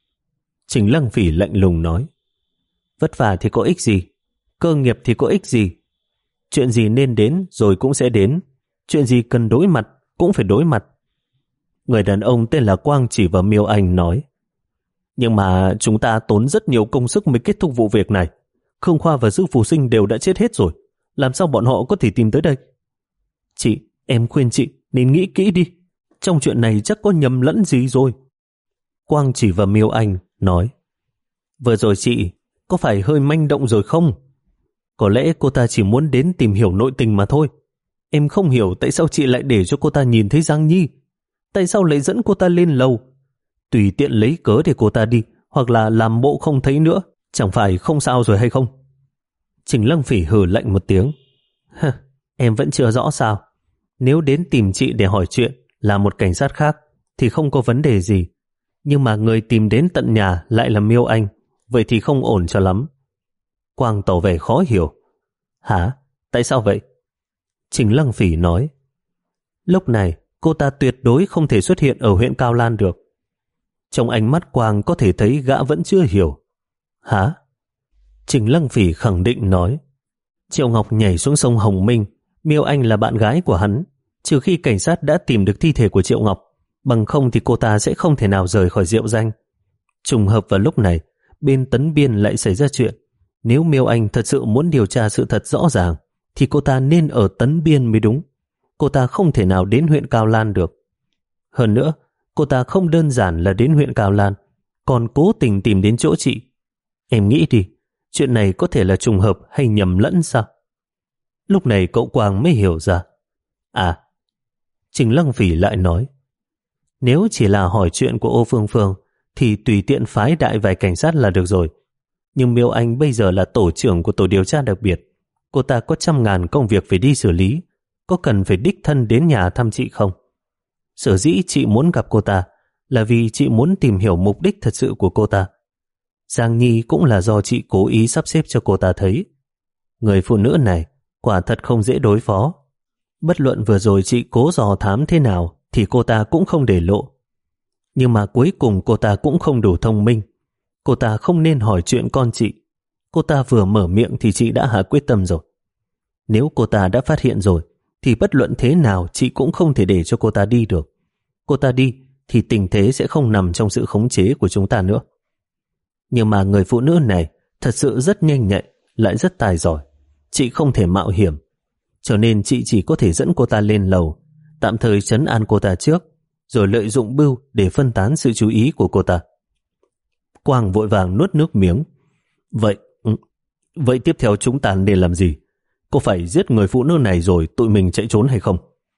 A: Trình Lăng Phỉ lạnh lùng nói. Vất vả thì có ích gì? Cơ nghiệp thì có ích gì? Chuyện gì nên đến rồi cũng sẽ đến. Chuyện gì cần đối mặt cũng phải đối mặt. Người đàn ông tên là Quang chỉ vào Miêu Anh nói. Nhưng mà chúng ta tốn rất nhiều công sức mới kết thúc vụ việc này. Khương Khoa và Dư Phù Sinh đều đã chết hết rồi. Làm sao bọn họ có thể tìm tới đây? Chị, em khuyên chị nên nghĩ kỹ đi. Trong chuyện này chắc có nhầm lẫn gì rồi. Quang chỉ vào Miêu Anh nói. Vừa rồi chị có phải hơi manh động rồi không? Có lẽ cô ta chỉ muốn đến tìm hiểu nội tình mà thôi. Em không hiểu tại sao chị lại để cho cô ta nhìn thấy Giang Nhi. Tại sao lại dẫn cô ta lên lầu? Tùy tiện lấy cớ để cô ta đi, hoặc là làm bộ không thấy nữa. Chẳng phải không sao rồi hay không? Trình Lăng Phỉ hừ lạnh một tiếng. Hừ, em vẫn chưa rõ sao. Nếu đến tìm chị để hỏi chuyện là một cảnh sát khác thì không có vấn đề gì. Nhưng mà người tìm đến tận nhà lại là Miêu Anh, vậy thì không ổn cho lắm. Quang tỏ vẻ khó hiểu. Hả? Tại sao vậy? Trình Lăng Phỉ nói. Lúc này cô ta tuyệt đối không thể xuất hiện ở huyện Cao Lan được. Trong ánh mắt Quang có thể thấy gã vẫn chưa hiểu. Hả? Trình Lăng Phỉ khẳng định nói. Triệu Ngọc nhảy xuống sông Hồng Minh. Miêu Anh là bạn gái của hắn. Trừ khi cảnh sát đã tìm được thi thể của Triệu Ngọc, bằng không thì cô ta sẽ không thể nào rời khỏi Diệu Danh. Trùng hợp vào lúc này, bên Tấn Biên lại xảy ra chuyện. Nếu Miêu Anh thật sự muốn điều tra sự thật rõ ràng, thì cô ta nên ở Tấn Biên mới đúng. Cô ta không thể nào đến huyện Cao Lan được. Hơn nữa, cô ta không đơn giản là đến huyện Cao Lan, còn cố tình tìm đến chỗ chị. Em nghĩ đi, chuyện này có thể là trùng hợp hay nhầm lẫn sao? Lúc này cậu Quang mới hiểu ra. À, Trình Lăng Phỉ lại nói, nếu chỉ là hỏi chuyện của Ô Phương Phương thì tùy tiện phái đại vài cảnh sát là được rồi. Nhưng Miêu Anh bây giờ là tổ trưởng của tổ điều tra đặc biệt. Cô ta có trăm ngàn công việc phải đi xử lý. Có cần phải đích thân đến nhà thăm chị không? Sở dĩ chị muốn gặp cô ta là vì chị muốn tìm hiểu mục đích thật sự của cô ta. Giang Nhi cũng là do chị cố ý sắp xếp cho cô ta thấy. Người phụ nữ này quả thật không dễ đối phó. Bất luận vừa rồi chị cố dò thám thế nào thì cô ta cũng không để lộ. Nhưng mà cuối cùng cô ta cũng không đủ thông minh. Cô ta không nên hỏi chuyện con chị. Cô ta vừa mở miệng thì chị đã hạ quyết tâm rồi. Nếu cô ta đã phát hiện rồi thì bất luận thế nào chị cũng không thể để cho cô ta đi được. Cô ta đi thì tình thế sẽ không nằm trong sự khống chế của chúng ta nữa. Nhưng mà người phụ nữ này thật sự rất nhanh nhạy, lại rất tài giỏi. Chị không thể mạo hiểm. Cho nên chị chỉ có thể dẫn cô ta lên lầu, tạm thời trấn an cô ta trước, rồi lợi dụng bưu để phân tán sự chú ý của cô ta. Quang vội vàng nuốt nước miếng. Vậy, vậy tiếp theo chúng ta nên làm gì? Có phải giết người phụ nữ này rồi tụi mình chạy trốn hay không?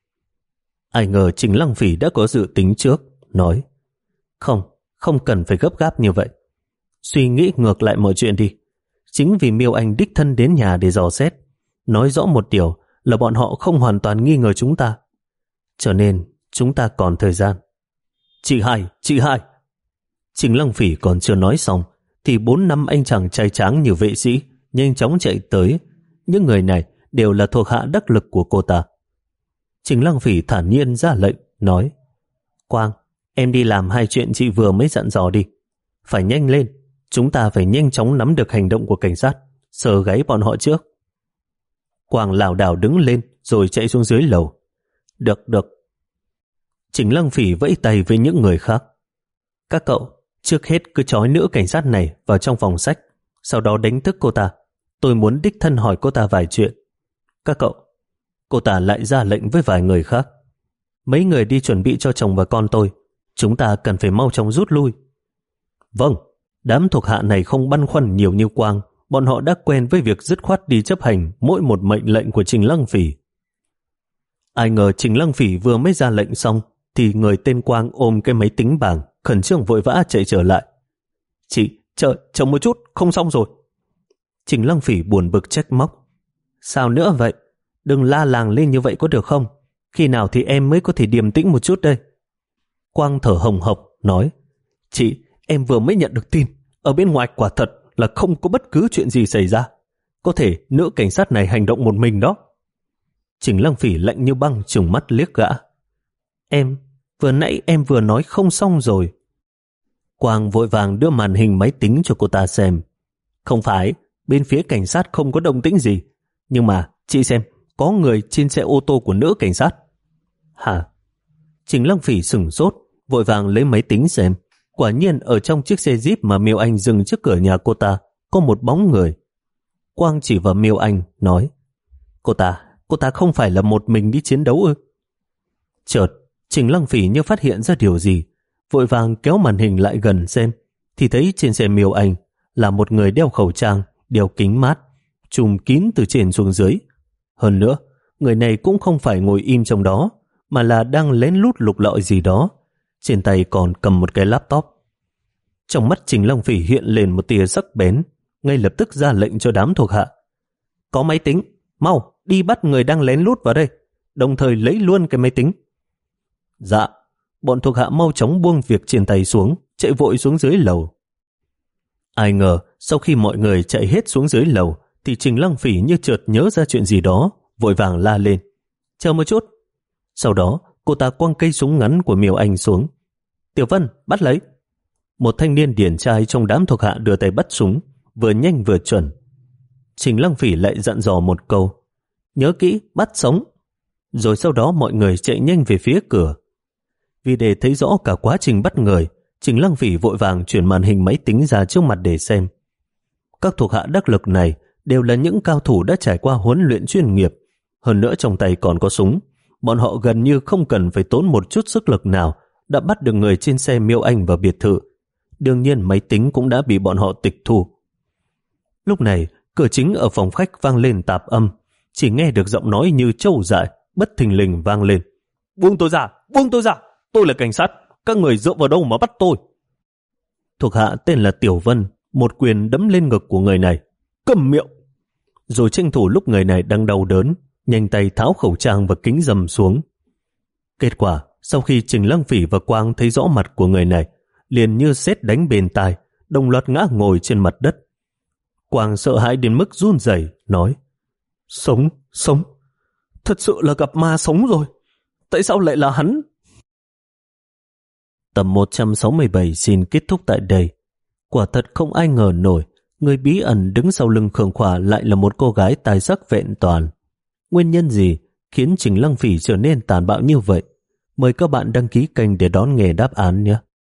A: Ai ngờ Trình Lăng Phỉ đã có dự tính trước, nói, không, không cần phải gấp gáp như vậy. Suy nghĩ ngược lại mọi chuyện đi. Chính vì Miêu Anh đích thân đến nhà để dò xét, nói rõ một điều là bọn họ không hoàn toàn nghi ngờ chúng ta. Cho nên chúng ta còn thời gian. Chị hai, chị hai. Trình Lăng Phỉ còn chưa nói xong thì bốn năm anh chàng trai tráng như vệ sĩ nhanh chóng chạy tới. Những người này đều là thuộc hạ đắc lực của cô ta. Trình Lăng Phỉ thản nhiên ra lệnh, nói, Quang, em đi làm hai chuyện chị vừa mới dặn dò đi. Phải nhanh lên, chúng ta phải nhanh chóng nắm được hành động của cảnh sát, sờ gáy bọn họ trước. Quang lảo đảo đứng lên rồi chạy xuống dưới lầu. Được, được. Trình Lăng Phỉ vẫy tay với những người khác. Các cậu, trước hết cứ trói nữ cảnh sát này vào trong phòng sách, sau đó đánh thức cô ta. Tôi muốn đích thân hỏi cô ta vài chuyện. Các cậu. Cô ta lại ra lệnh với vài người khác. Mấy người đi chuẩn bị cho chồng và con tôi. Chúng ta cần phải mau chóng rút lui. Vâng, đám thuộc hạ này không băn khoăn nhiều như Quang. Bọn họ đã quen với việc dứt khoát đi chấp hành mỗi một mệnh lệnh của Trình Lăng Phỉ. Ai ngờ Trình Lăng Phỉ vừa mới ra lệnh xong thì người tên Quang ôm cái máy tính bảng khẩn trương vội vã chạy trở lại. Chị, chờ, chờ một chút, không xong rồi. Trình Lăng Phỉ buồn bực trách móc. Sao nữa vậy? Đừng la làng lên như vậy có được không? Khi nào thì em mới có thể điềm tĩnh một chút đây? Quang thở hồng hộc, nói, chị, em vừa mới nhận được tin. Ở bên ngoài quả thật là không có bất cứ chuyện gì xảy ra. Có thể nữ cảnh sát này hành động một mình đó. Trình Lăng Phỉ lạnh như băng trừng mắt liếc gã. Em, vừa nãy em vừa nói không xong rồi. Quang vội vàng đưa màn hình máy tính cho cô ta xem. Không phải, bên phía cảnh sát không có động tĩnh gì. Nhưng mà, chị xem, có người trên xe ô tô của nữ cảnh sát. Hả? Trình Lăng Phỉ sửng sốt, vội vàng lấy máy tính xem. Quả nhiên ở trong chiếc xe Jeep mà Miêu Anh dừng trước cửa nhà cô ta có một bóng người. Quang chỉ vào Miêu Anh, nói, Cô ta, cô ta không phải là một mình đi chiến đấu ư? Chợt, Trình Lăng Phỉ như phát hiện ra điều gì, vội vàng kéo màn hình lại gần xem, thì thấy trên xe Miêu Anh là một người đeo khẩu trang, đeo kính mát, trùm kín từ trên xuống dưới. Hơn nữa, người này cũng không phải ngồi im trong đó, mà là đang lén lút lục lọi gì đó. Trên tay còn cầm một cái laptop. Trong mắt Trình Lăng Phỉ hiện lên một tia sắc bén, ngay lập tức ra lệnh cho đám thuộc hạ. Có máy tính, mau đi bắt người đang lén lút vào đây, đồng thời lấy luôn cái máy tính. Dạ, bọn thuộc hạ mau chóng buông việc trên tay xuống, chạy vội xuống dưới lầu. Ai ngờ, sau khi mọi người chạy hết xuống dưới lầu, thì Trình Lăng Phỉ như chợt nhớ ra chuyện gì đó, vội vàng la lên. Chờ một chút. Sau đó, cô ta quăng cây súng ngắn của Miêu Anh xuống. Tiểu Vân, bắt lấy. Một thanh niên điển trai trong đám thuộc hạ đưa tay bắt súng, vừa nhanh vừa chuẩn. Trình Lăng Phỉ lại dặn dò một câu. Nhớ kỹ, bắt sống. Rồi sau đó mọi người chạy nhanh về phía cửa. Vì để thấy rõ cả quá trình bắt người, Trình Lăng Phỉ vội vàng chuyển màn hình máy tính ra trước mặt để xem. Các thuộc hạ đắc lực này đều là những cao thủ đã trải qua huấn luyện chuyên nghiệp. Hơn nữa trong tay còn có súng. Bọn họ gần như không cần phải tốn một chút sức lực nào đã bắt được người trên xe Miêu Anh vào biệt thự. Đương nhiên máy tính cũng đã bị bọn họ tịch thu. Lúc này, cửa chính ở phòng khách vang lên tạp âm, chỉ nghe được giọng nói như trâu dại, bất thình lình vang lên. Buông tôi ra, buông tôi ra, tôi là cảnh sát, các người dựa vào đâu mà bắt tôi? Thuộc hạ tên là Tiểu Vân, một quyền đấm lên ngực của người này. Câm miệng! Rồi tranh thủ lúc người này đang đau đớn, nhanh tay tháo khẩu trang và kính râm xuống. Kết quả, sau khi Trình Lăng Phỉ và Quang thấy rõ mặt của người này, liền như sét đánh bên tai, đồng loạt ngã ngồi trên mặt đất. Quang sợ hãi đến mức run rẩy, nói: Sống, sống, thật sự là gặp ma sống rồi. Tại sao lại là hắn? Tập một trăm sáu mươi bảy xin kết thúc tại đây. Quả thật không ai ngờ nổi, người bí ẩn đứng sau lưng Khương Khỏa lại là một cô gái tài sắc vẹn toàn. Nguyên nhân gì khiến Trình Lăng Phỉ trở nên tàn bạo như vậy? Mời các bạn đăng ký kênh để đón nghe đáp án nhé.